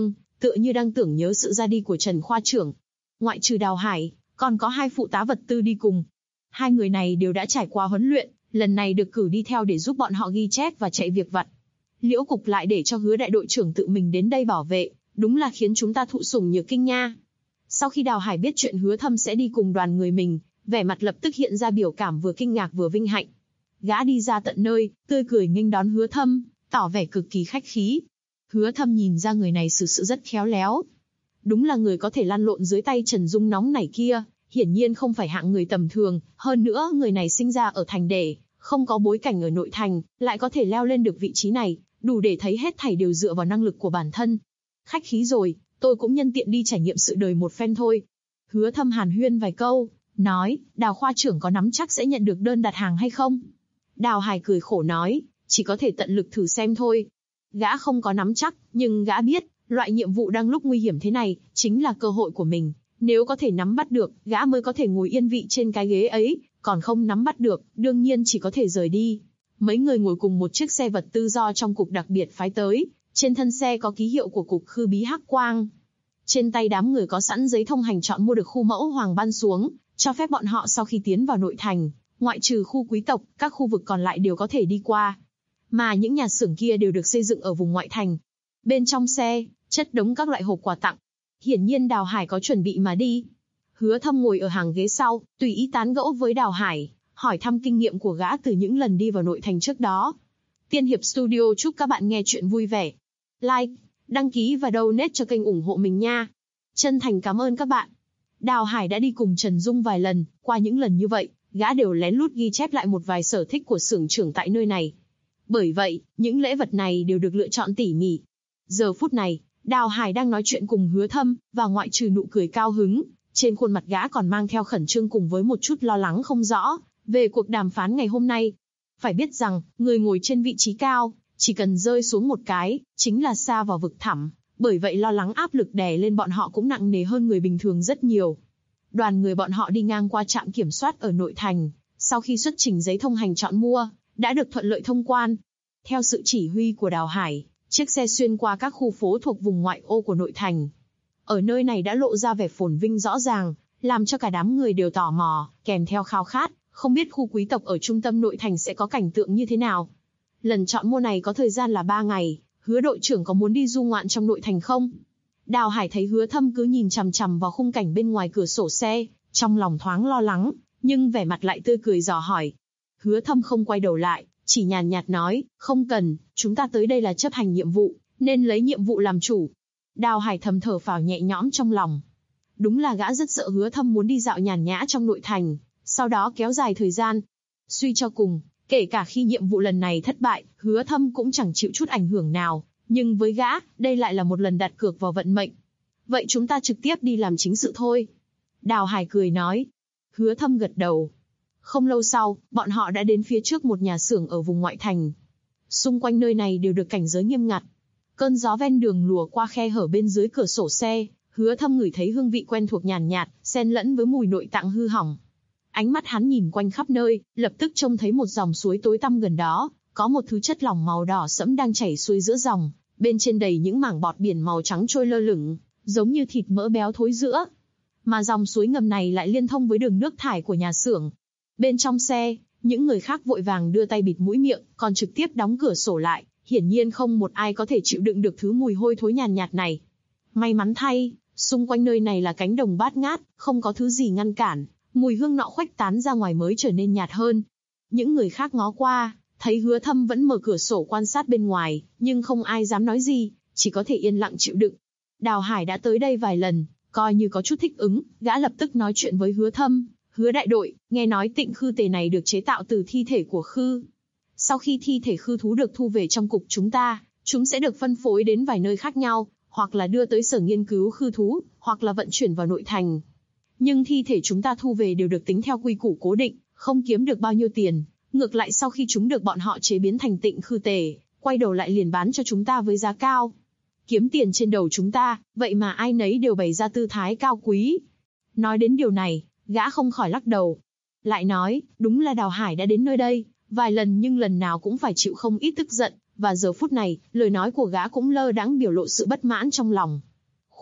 tựa như đang tưởng nhớ sự ra đi của Trần khoa trưởng. Ngoại trừ Đào Hải, còn có 2 phụ tá vật tư đi cùng. 2 người này đều đã trải qua huấn luyện, lần này được cử đi theo để giúp bọn họ ghi chép và chạy việc vặt. Liễu Cục lại để cho Hứa đại đội trưởng tự mình đến đây bảo vệ, đúng là khiến chúng ta thụ sủng nhược kinh nha. Sau khi Đào Hải biết chuyện Hứa Thâm sẽ đi cùng đoàn người mình, vẻ mặt lập tức hiện ra biểu cảm vừa kinh ngạc vừa vinh hạnh. Gã đi ra tận nơi, tươi cười nghênh đón Hứa Thâm, tỏ vẻ cực kỳ khách khí. Hứa Thâm nhìn ra người này xử sự rất khéo léo. Đúng là người có thể lăn lộn dưới tay Trần Dung nóng nảy kia, hiển nhiên không phải hạng người tầm thường, hơn nữa người này sinh ra ở thành đề, không có bối cảnh ở nội thành, lại có thể leo lên được vị trí này, đủ để thấy hết thảy đều dựa vào năng lực của bản thân. Khách khí rồi, tôi cũng nhân tiện đi trải nghiệm sự đời một phen thôi. Hứa Thâm hàn huyên vài câu, nói, Đào khoa trưởng có nắm chắc sẽ nhận được đơn đặt hàng hay không? Đào Hải cười khổ nói, chỉ có thể tận lực thử xem thôi. Gã không có nắm chắc, nhưng gã biết, loại nhiệm vụ đang lúc nguy hiểm thế này, chính là cơ hội của mình. Nếu có thể nắm bắt được, gã mới có thể ngồi yên vị trên cái ghế ấy, còn không nắm bắt được, đương nhiên chỉ có thể rời đi. Mấy người ngồi cùng một chiếc xe vật tư do trong cục đặc biệt phái tới, trên thân xe có ký hiệu của cục Khư Bí Hắc Quang. Trên tay đám người có sẵn giấy thông hành chọn mua được khu mẫu Hoàng ban xuống, cho phép bọn họ sau khi tiến vào nội thành, ngoại trừ khu quý tộc, các khu vực còn lại đều có thể đi qua. Mà những nhà xưởng kia đều được xây dựng ở vùng ngoại thành. Bên trong xe, chất đống các loại hộp quà tặng. Hiển nhiên Đào Hải có chuẩn bị mà đi. Hứa Thâm ngồi ở hàng ghế sau, tùy ý tán gẫu với Đào Hải, hỏi thăm kinh nghiệm của gã từ những lần đi vào nội thành trước đó. Tiên Hiệp Studio chúc các bạn nghe chuyện vui vẻ. Like, đăng ký và donate cho kênh ủng hộ mình nha. Chân thành cảm ơn các bạn. Đào Hải đã đi cùng Trần Dung vài lần, qua những lần như vậy, gã đều lén lút ghi chép lại một vài sở thích của xưởng trưởng tại nơi này. Bởi vậy, những lễ vật này đều được lựa chọn tỉ mỉ. Giờ phút này, Đào Hải đang nói chuyện cùng Hứa Thâm, và ngoại trừ nụ cười cao hứng, trên khuôn mặt gã còn mang theo khẩn trương cùng với một chút lo lắng không rõ, về cuộc đàm phán ngày hôm nay. Phải biết rằng, người ngồi trên vị trí cao, chỉ cần rơi xuống một cái, chính là sa vào vực thẳm, bởi vậy lo lắng áp lực đè lên bọn họ cũng nặng nề hơn người bình thường rất nhiều. Đoàn người bọn họ đi ngang qua trạm kiểm soát ở nội thành, sau khi xuất trình giấy thông hành chọn mua, đã được thuận lợi thông quan. Theo sự chỉ huy của Đào Hải, chiếc xe xuyên qua các khu phố thuộc vùng ngoại ô của nội thành. Ở nơi này đã lộ ra vẻ phồn vinh rõ ràng, làm cho cả đám người đều tò mò, kèm theo khao khát, không biết khu quý tộc ở trung tâm nội thành sẽ có cảnh tượng như thế nào. Lần chọn mua này có thời gian là 3 ngày, Hứa đội trưởng có muốn đi du ngoạn trong nội thành không? Đào Hải thấy Hứa Thâm cứ nhìn chằm chằm vào khung cảnh bên ngoài cửa sổ xe, trong lòng thoáng lo lắng, nhưng vẻ mặt lại tươi cười dò hỏi. Hứa Thâm không quay đầu lại, chỉ nhàn nhạt nói, không cần, chúng ta tới đây là chấp hành nhiệm vụ, nên lấy nhiệm vụ làm chủ. Đào Hải thầm thở phào nhẹ nhõm trong lòng. Đúng là gã rất sợ Hứa Thâm muốn đi dạo nhàn nhã trong nội thành, sau đó kéo dài thời gian. Suy cho cùng, kể cả khi nhiệm vụ lần này thất bại, Hứa Thâm cũng chẳng chịu chút ảnh hưởng nào, nhưng với gã, đây lại là một lần đặt cược vào vận mệnh. Vậy chúng ta trực tiếp đi làm chính sự thôi. Đào Hải cười nói. Hứa Thâm gật đầu. Không lâu sau, bọn họ đã đến phía trước một nhà xưởng ở vùng ngoại thành. Xung quanh nơi này đều được cảnh giới nghiêm ngặt. Cơn gió ven đường lùa qua khe hở bên dưới cửa sổ xe, Hứa Thâm ngửi thấy hương vị quen thuộc nhàn nhạt, xen lẫn với mùi nội tạng hư hỏng. Ánh mắt hắn nhìn quanh khắp nơi, lập tức trông thấy một dòng suối tối tăm gần đó, có một thứ chất lỏng màu đỏ sẫm đang chảy xuôi giữa dòng, bên trên đầy những mảng bọt biển màu trắng trôi lơ lửng, giống như thịt mỡ béo thối rữa. Mà dòng suối ngầm này lại liên thông với đường nước thải của nhà xưởng. Bên trong xe, những người khác vội vàng đưa tay bịt mũi miệng, còn trực tiếp đóng cửa sổ lại, hiển nhiên không một ai có thể chịu đựng được thứ mùi hôi thối nhàn nhạt này. May mắn thay, xung quanh nơi này là cánh đồng bát ngát, không có thứ gì ngăn cản, mùi hương nọ khuếch tán ra ngoài mới trở nên nhạt hơn. Những người khác ngó qua, thấy Hứa Thâm vẫn mở cửa sổ quan sát bên ngoài, nhưng không ai dám nói gì, chỉ có thể yên lặng chịu đựng. Đào Hải đã tới đây vài lần, coi như có chút thích ứng, gã lập tức nói chuyện với Hứa Thâm. Hứa đại đội, nghe nói tịnh khư tề này được chế tạo từ thi thể của khư. Sau khi thi thể khư thú được thu về trong cục chúng ta, chúng sẽ được phân phối đến vài nơi khác nhau, hoặc là đưa tới sở nghiên cứu khư thú, hoặc là vận chuyển vào nội thành. Nhưng thi thể chúng ta thu về đều được tính theo quy củ cố định, không kiếm được bao nhiêu tiền. Ngược lại sau khi chúng được bọn họ chế biến thành tịnh khư tề, quay đầu lại liền bán cho chúng ta với giá cao. Kiếm tiền trên đầu chúng ta, vậy mà ai nấy đều bày ra tư thái cao quý. Nói đến điều này, gã không khỏi lắc đầu. Lại nói, đúng là Đào Hải đã đến nơi đây, vài lần nhưng lần nào cũng phải chịu không ít tức giận, và giờ phút này, lời nói của gã cũng lơ đãng biểu lộ sự bất mãn trong lòng.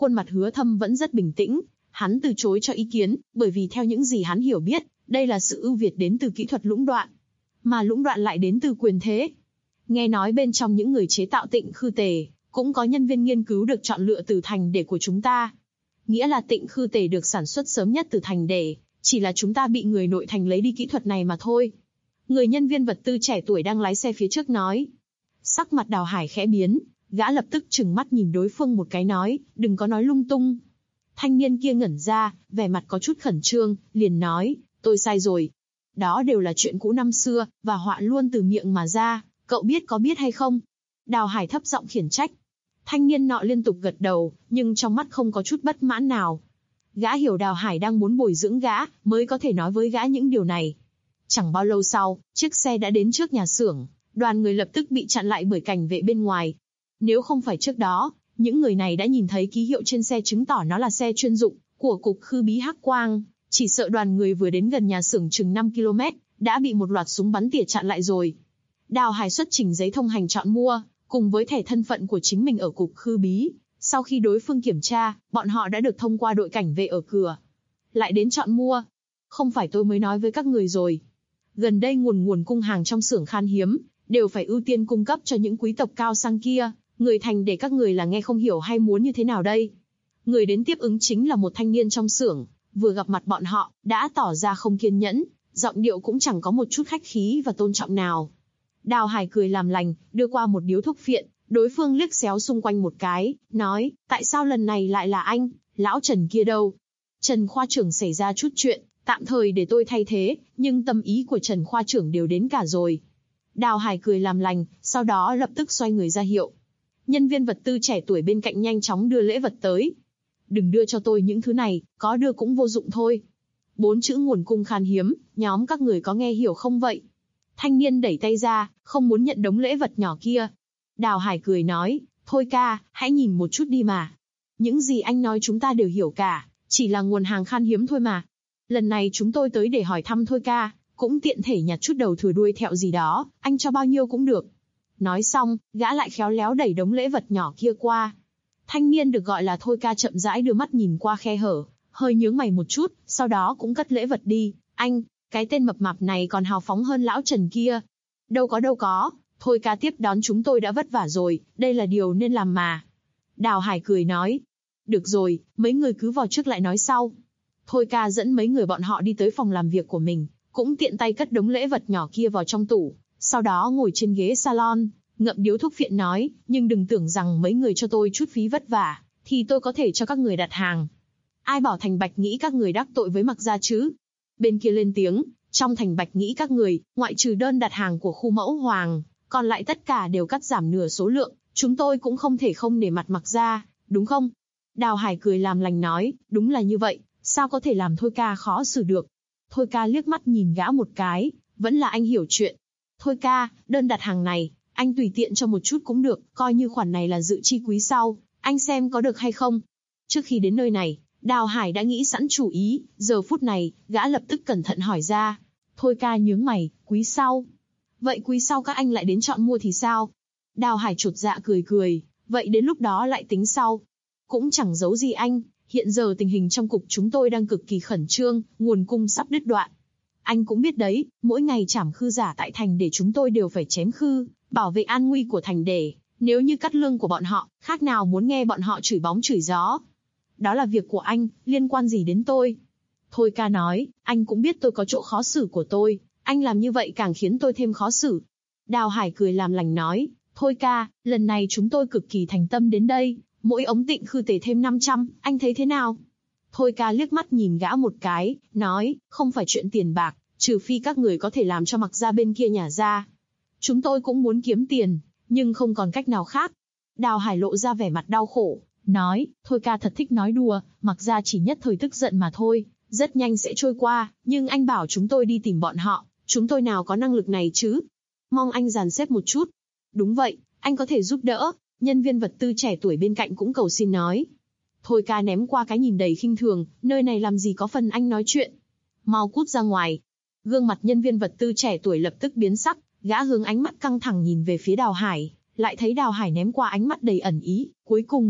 Khuôn mặt Hứa Thâm vẫn rất bình tĩnh, hắn từ chối cho ý kiến, bởi vì theo những gì hắn hiểu biết, đây là sự ưu việt đến từ kỹ thuật lũng đoạn, mà lũng đoạn lại đến từ quyền thế. Nghe nói bên trong những người chế tạo Tịnh Khư Tề, cũng có nhân viên nghiên cứu được chọn lựa từ thành để của chúng ta. Nghĩa là Tịnh Khư Tề được sản xuất sớm nhất từ thành để, chỉ là chúng ta bị người nội thành lấy đi kỹ thuật này mà thôi. Người nhân viên vật tư trẻ tuổi đang lái xe phía trước nói. Sắc mặt Đào Hải khẽ biến, gã lập tức trừng mắt nhìn đối phương một cái nói, đừng có nói lung tung. Thanh niên kia ngẩn ra, vẻ mặt có chút khẩn trương, liền nói, tôi sai rồi. Đó đều là chuyện cũ năm xưa, và họa luôn từ miệng mà ra, cậu có biết hay không? Đào Hải thấp giọng khiển trách. Thanh niên nọ liên tục gật đầu, nhưng trong mắt không có chút bất mãn nào. Gã hiểu Đào Hải đang muốn bồi dưỡng gã, mới có thể nói với gã những điều này. Chẳng bao lâu sau, chiếc xe đã đến trước nhà xưởng, đoàn người lập tức bị chặn lại bởi cảnh vệ bên ngoài. Nếu không phải trước đó, những người này đã nhìn thấy ký hiệu trên xe chứng tỏ nó là xe chuyên dụng của Cục Khư Bí Hắc Quang, chỉ sợ đoàn người vừa đến gần nhà xưởng chừng 5 km, đã bị một loạt súng bắn tỉa chặn lại rồi. Đào Hải xuất trình giấy thông hành chọn mua, cùng với thẻ thân phận của chính mình ở Cục Khư Bí. Sau khi đối phương kiểm tra, bọn họ đã được thông qua đội cảnh vệ ở cửa. Lại đến chọn mua. Không phải tôi mới nói với các người rồi. Gần đây nguồn cung hàng trong xưởng khan hiếm, đều phải ưu tiên cung cấp cho những quý tộc cao sang kia. Người thành để các người là nghe không hiểu hay muốn như thế nào đây? Người đến tiếp ứng chính là một thanh niên trong xưởng, vừa gặp mặt bọn họ, đã tỏ ra không kiên nhẫn, giọng điệu cũng chẳng có một chút khách khí và tôn trọng nào. Đào Hải cười làm lành, đưa qua một điếu thuốc phiện, đối phương liếc xéo xung quanh một cái, nói, tại sao lần này lại là anh, lão Trần kia đâu? Trần khoa trưởng xảy ra chút chuyện, tạm thời để tôi thay thế, nhưng tâm ý của Trần khoa trưởng đều đến cả rồi. Đào Hải cười làm lành, sau đó lập tức xoay người ra hiệu. Nhân viên vật tư trẻ tuổi bên cạnh nhanh chóng đưa lễ vật tới. Đừng đưa cho tôi những thứ này, có đưa cũng vô dụng thôi. 4 chữ nguồn cung khan hiếm, nhóm các người có nghe hiểu không vậy? Thanh niên đẩy tay ra, không muốn nhận đống lễ vật nhỏ kia. Đào Hải cười nói, thôi ca, hãy nhìn một chút đi mà. Những gì anh nói chúng ta đều hiểu cả, chỉ là nguồn hàng khan hiếm thôi mà. Lần này chúng tôi tới để hỏi thăm thôi ca, cũng tiện thể nhặt chút đầu thừa đuôi thẹo gì đó, anh cho bao nhiêu cũng được. Nói xong, gã lại khéo léo đẩy đống lễ vật nhỏ kia qua. Thanh niên được gọi là Thôi ca chậm rãi đưa mắt nhìn qua khe hở, hơi nhướng mày một chút, sau đó cũng cất lễ vật đi. Anh, cái tên mập mạp này còn hào phóng hơn lão Trần kia. Đâu có, Thôi ca tiếp đón chúng tôi đã vất vả rồi, đây là điều nên làm mà. Đào Hải cười nói. Được rồi, mấy người cứ vào trước lại nói sau. Thôi ca dẫn mấy người bọn họ đi tới phòng làm việc của mình, cũng tiện tay cất đống lễ vật nhỏ kia vào trong tủ. Sau đó ngồi trên ghế salon, ngậm điếu thuốc phiện nói, nhưng đừng tưởng rằng mấy người cho tôi chút phí vất vả, thì tôi có thể cho các người đặt hàng. Ai bảo Thành Bạch nghĩ các người đắc tội với Mặc Gia chứ? Bên kia lên tiếng, trong Thành Bạch nghĩ các người, ngoại trừ đơn đặt hàng của khu mẫu Hoàng, còn lại tất cả đều cắt giảm nửa số lượng, chúng tôi cũng không thể không nể mặt Mặc Gia, đúng không? Đào Hải cười làm lành nói, đúng là như vậy, sao có thể làm Thôi ca khó xử được? Thôi ca liếc mắt nhìn gã một cái, vẫn là anh hiểu chuyện. Thôi ca, đơn đặt hàng này, anh tùy tiện cho một chút cũng được, coi như khoản này là dự chi quý sau, anh xem có được hay không. Trước khi đến nơi này, Đào Hải đã nghĩ sẵn chủ ý, giờ phút này, gã lập tức cẩn thận hỏi ra. Thôi ca nhướng mày, quý sau. Vậy quý sau các anh lại đến chọn mua thì sao? Đào Hải chột dạ cười, vậy đến lúc đó lại tính sau. Cũng chẳng giấu gì anh, hiện giờ tình hình trong cục chúng tôi đang cực kỳ khẩn trương, nguồn cung sắp đứt đoạn. Anh cũng biết đấy, mỗi ngày trảm khư giả tại thành để chúng tôi đều phải chém khư, bảo vệ an nguy của thành để, nếu như cắt lương của bọn họ, khác nào muốn nghe bọn họ chửi bóng chửi gió. Đó là việc của anh, liên quan gì đến tôi? Thôi ca nói, anh cũng biết tôi có chỗ khó xử của tôi, anh làm như vậy càng khiến tôi thêm khó xử. Đào Hải cười làm lành nói, thôi ca, lần này chúng tôi cực kỳ thành tâm đến đây, mỗi ống Tịnh Khư Tề thêm 500, anh thấy thế nào? Thôi ca liếc mắt nhìn gã một cái, nói, không phải chuyện tiền bạc, trừ phi các người có thể làm cho Mặc Gia bên kia nhả ra. Chúng tôi cũng muốn kiếm tiền, nhưng không còn cách nào khác. Đào Hải lộ ra vẻ mặt đau khổ, nói, thôi ca thật thích nói đùa, Mặc Gia chỉ nhất thời tức giận mà thôi, rất nhanh sẽ trôi qua, nhưng anh bảo chúng tôi đi tìm bọn họ, chúng tôi nào có năng lực này chứ? Mong anh dàn xếp một chút. Đúng vậy, anh có thể giúp đỡ, nhân viên vật tư trẻ tuổi bên cạnh cũng cầu xin nói. Thôi ca ném qua cái nhìn đầy khinh thường, nơi này làm gì có phần anh nói chuyện. Mau cút ra ngoài. Gương mặt nhân viên vật tư trẻ tuổi lập tức biến sắc, gã hướng ánh mắt căng thẳng nhìn về phía Đào Hải, lại thấy Đào Hải ném qua ánh mắt đầy ẩn ý, cuối cùng,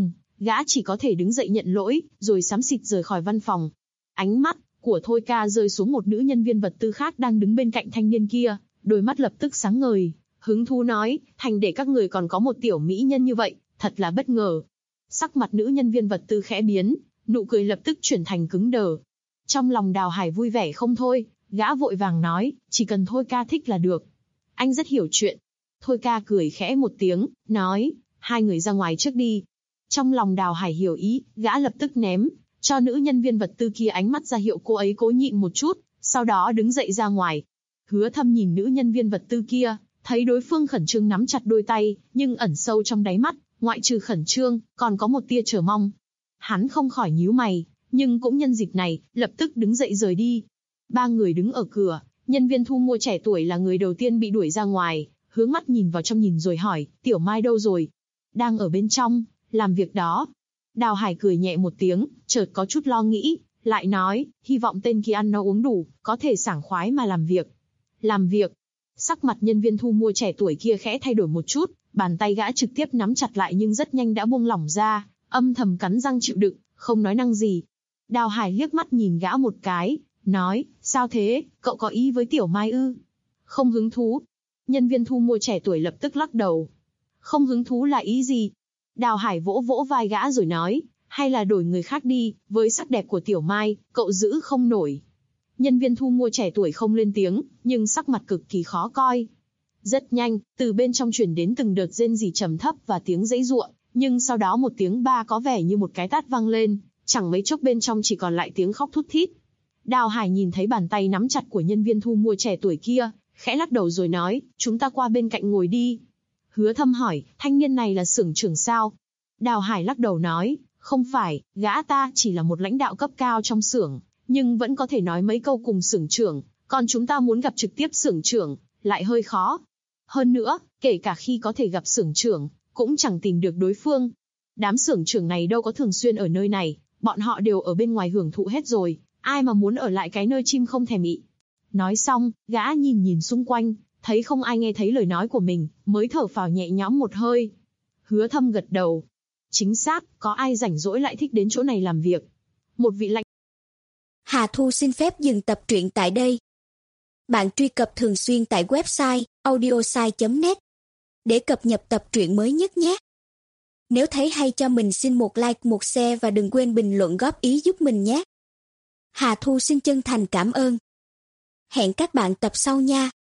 gã chỉ có thể đứng dậy nhận lỗi, rồi xám xịt rời khỏi văn phòng. Ánh mắt của Thôi Ca rơi xuống một nữ nhân viên vật tư khác đang đứng bên cạnh thanh niên kia, đôi mắt lập tức sáng ngời, hứng thú nói, Thành để các người còn có một tiểu mỹ nhân như vậy, thật là bất ngờ. Sắc mặt nữ nhân viên vật tư khẽ biến, nụ cười lập tức chuyển thành cứng đờ. Trong lòng Đào Hải vui vẻ không thôi, gã vội vàng nói, chỉ cần Thôi Ca thích là được. Anh rất hiểu chuyện. Thôi Ca cười khẽ một tiếng, nói, hai người ra ngoài trước đi. Trong lòng Đào Hải hiểu ý, gã lập tức ném cho nữ nhân viên vật tư kia ánh mắt ra hiệu cô ấy cố nhịn một chút, sau đó đứng dậy ra ngoài. Hứa Thâm nhìn nữ nhân viên vật tư kia, thấy đối phương khẩn trương nắm chặt đôi tay, nhưng ẩn sâu trong đáy mắt, ngoại trừ khẩn trương, còn có một tia chờ mong. Hắn không khỏi nhíu mày, nhưng cũng nhân dịp này, lập tức đứng dậy rời đi. Ba người đứng ở cửa, nhân viên thu mua trẻ tuổi là người đầu tiên bị đuổi ra ngoài, hướng mắt nhìn vào trong nhìn rồi hỏi, Tiểu Mai đâu rồi? Đang ở bên trong, làm việc đó. Đào Hải cười nhẹ một tiếng, chợt có chút lo nghĩ, lại nói, hy vọng tên kia ăn no uống đủ, có thể sảng khoái mà làm việc. Làm việc. Sắc mặt nhân viên thu mua trẻ tuổi kia khẽ thay đổi một chút, bàn tay gã trực tiếp nắm chặt lại nhưng rất nhanh đã buông lỏng ra, âm thầm cắn răng chịu đựng, không nói năng gì. Đào Hải liếc mắt nhìn gã một cái, nói, sao thế, cậu có ý với Tiểu Mai ư? Không hứng thú. Nhân viên thu mua trẻ tuổi lập tức lắc đầu. Không hứng thú là ý gì? Đào Hải vỗ vỗ vai gã rồi nói, hay là đổi người khác đi, với sắc đẹp của Tiểu Mai, cậu giữ không nổi. Nhân viên thu mua trẻ tuổi không lên tiếng, nhưng sắc mặt cực kỳ khó coi. Rất nhanh, từ bên trong truyền đến từng đợt rên rỉ trầm thấp và tiếng giãy giụa, nhưng sau đó một tiếng ba có vẻ như một cái tát vang lên, chẳng mấy chốc bên trong chỉ còn lại tiếng khóc thút thít. Đào Hải nhìn thấy bàn tay nắm chặt của nhân viên thu mua trẻ tuổi kia, khẽ lắc đầu rồi nói, chúng ta qua bên cạnh ngồi đi. Hứa Thâm hỏi, thanh niên này là xưởng trưởng sao? Đào Hải lắc đầu nói, không phải, gã ta chỉ là một lãnh đạo cấp cao trong xưởng, nhưng vẫn có thể nói mấy câu cùng xưởng trưởng, còn chúng ta muốn gặp trực tiếp xưởng trưởng, lại hơi khó. Hơn nữa, kể cả khi có thể gặp xưởng trưởng, cũng chẳng tìm được đối phương. Đám xưởng trưởng này đâu có thường xuyên ở nơi này, bọn họ đều ở bên ngoài hưởng thụ hết rồi, ai mà muốn ở lại cái nơi chim không thèm ị. Nói xong, gã nhìn nhìn xung quanh, thấy không ai nghe thấy lời nói của mình, mới thở phào nhẹ nhõm một hơi. Hứa Thâm gật đầu. Chính xác, có ai rảnh rỗi lại thích đến chỗ này làm việc. Một vị lãnh. Hà Thu xin phép dừng tập truyện tại đây. Bạn truy cập thường xuyên tại website audiosai.net để cập nhật tập truyện mới nhất nhé. Nếu thấy hay cho mình xin một like, một share và đừng quên bình luận góp ý giúp mình nhé. Hà Thu xin chân thành cảm ơn. Hẹn các bạn tập sau nha.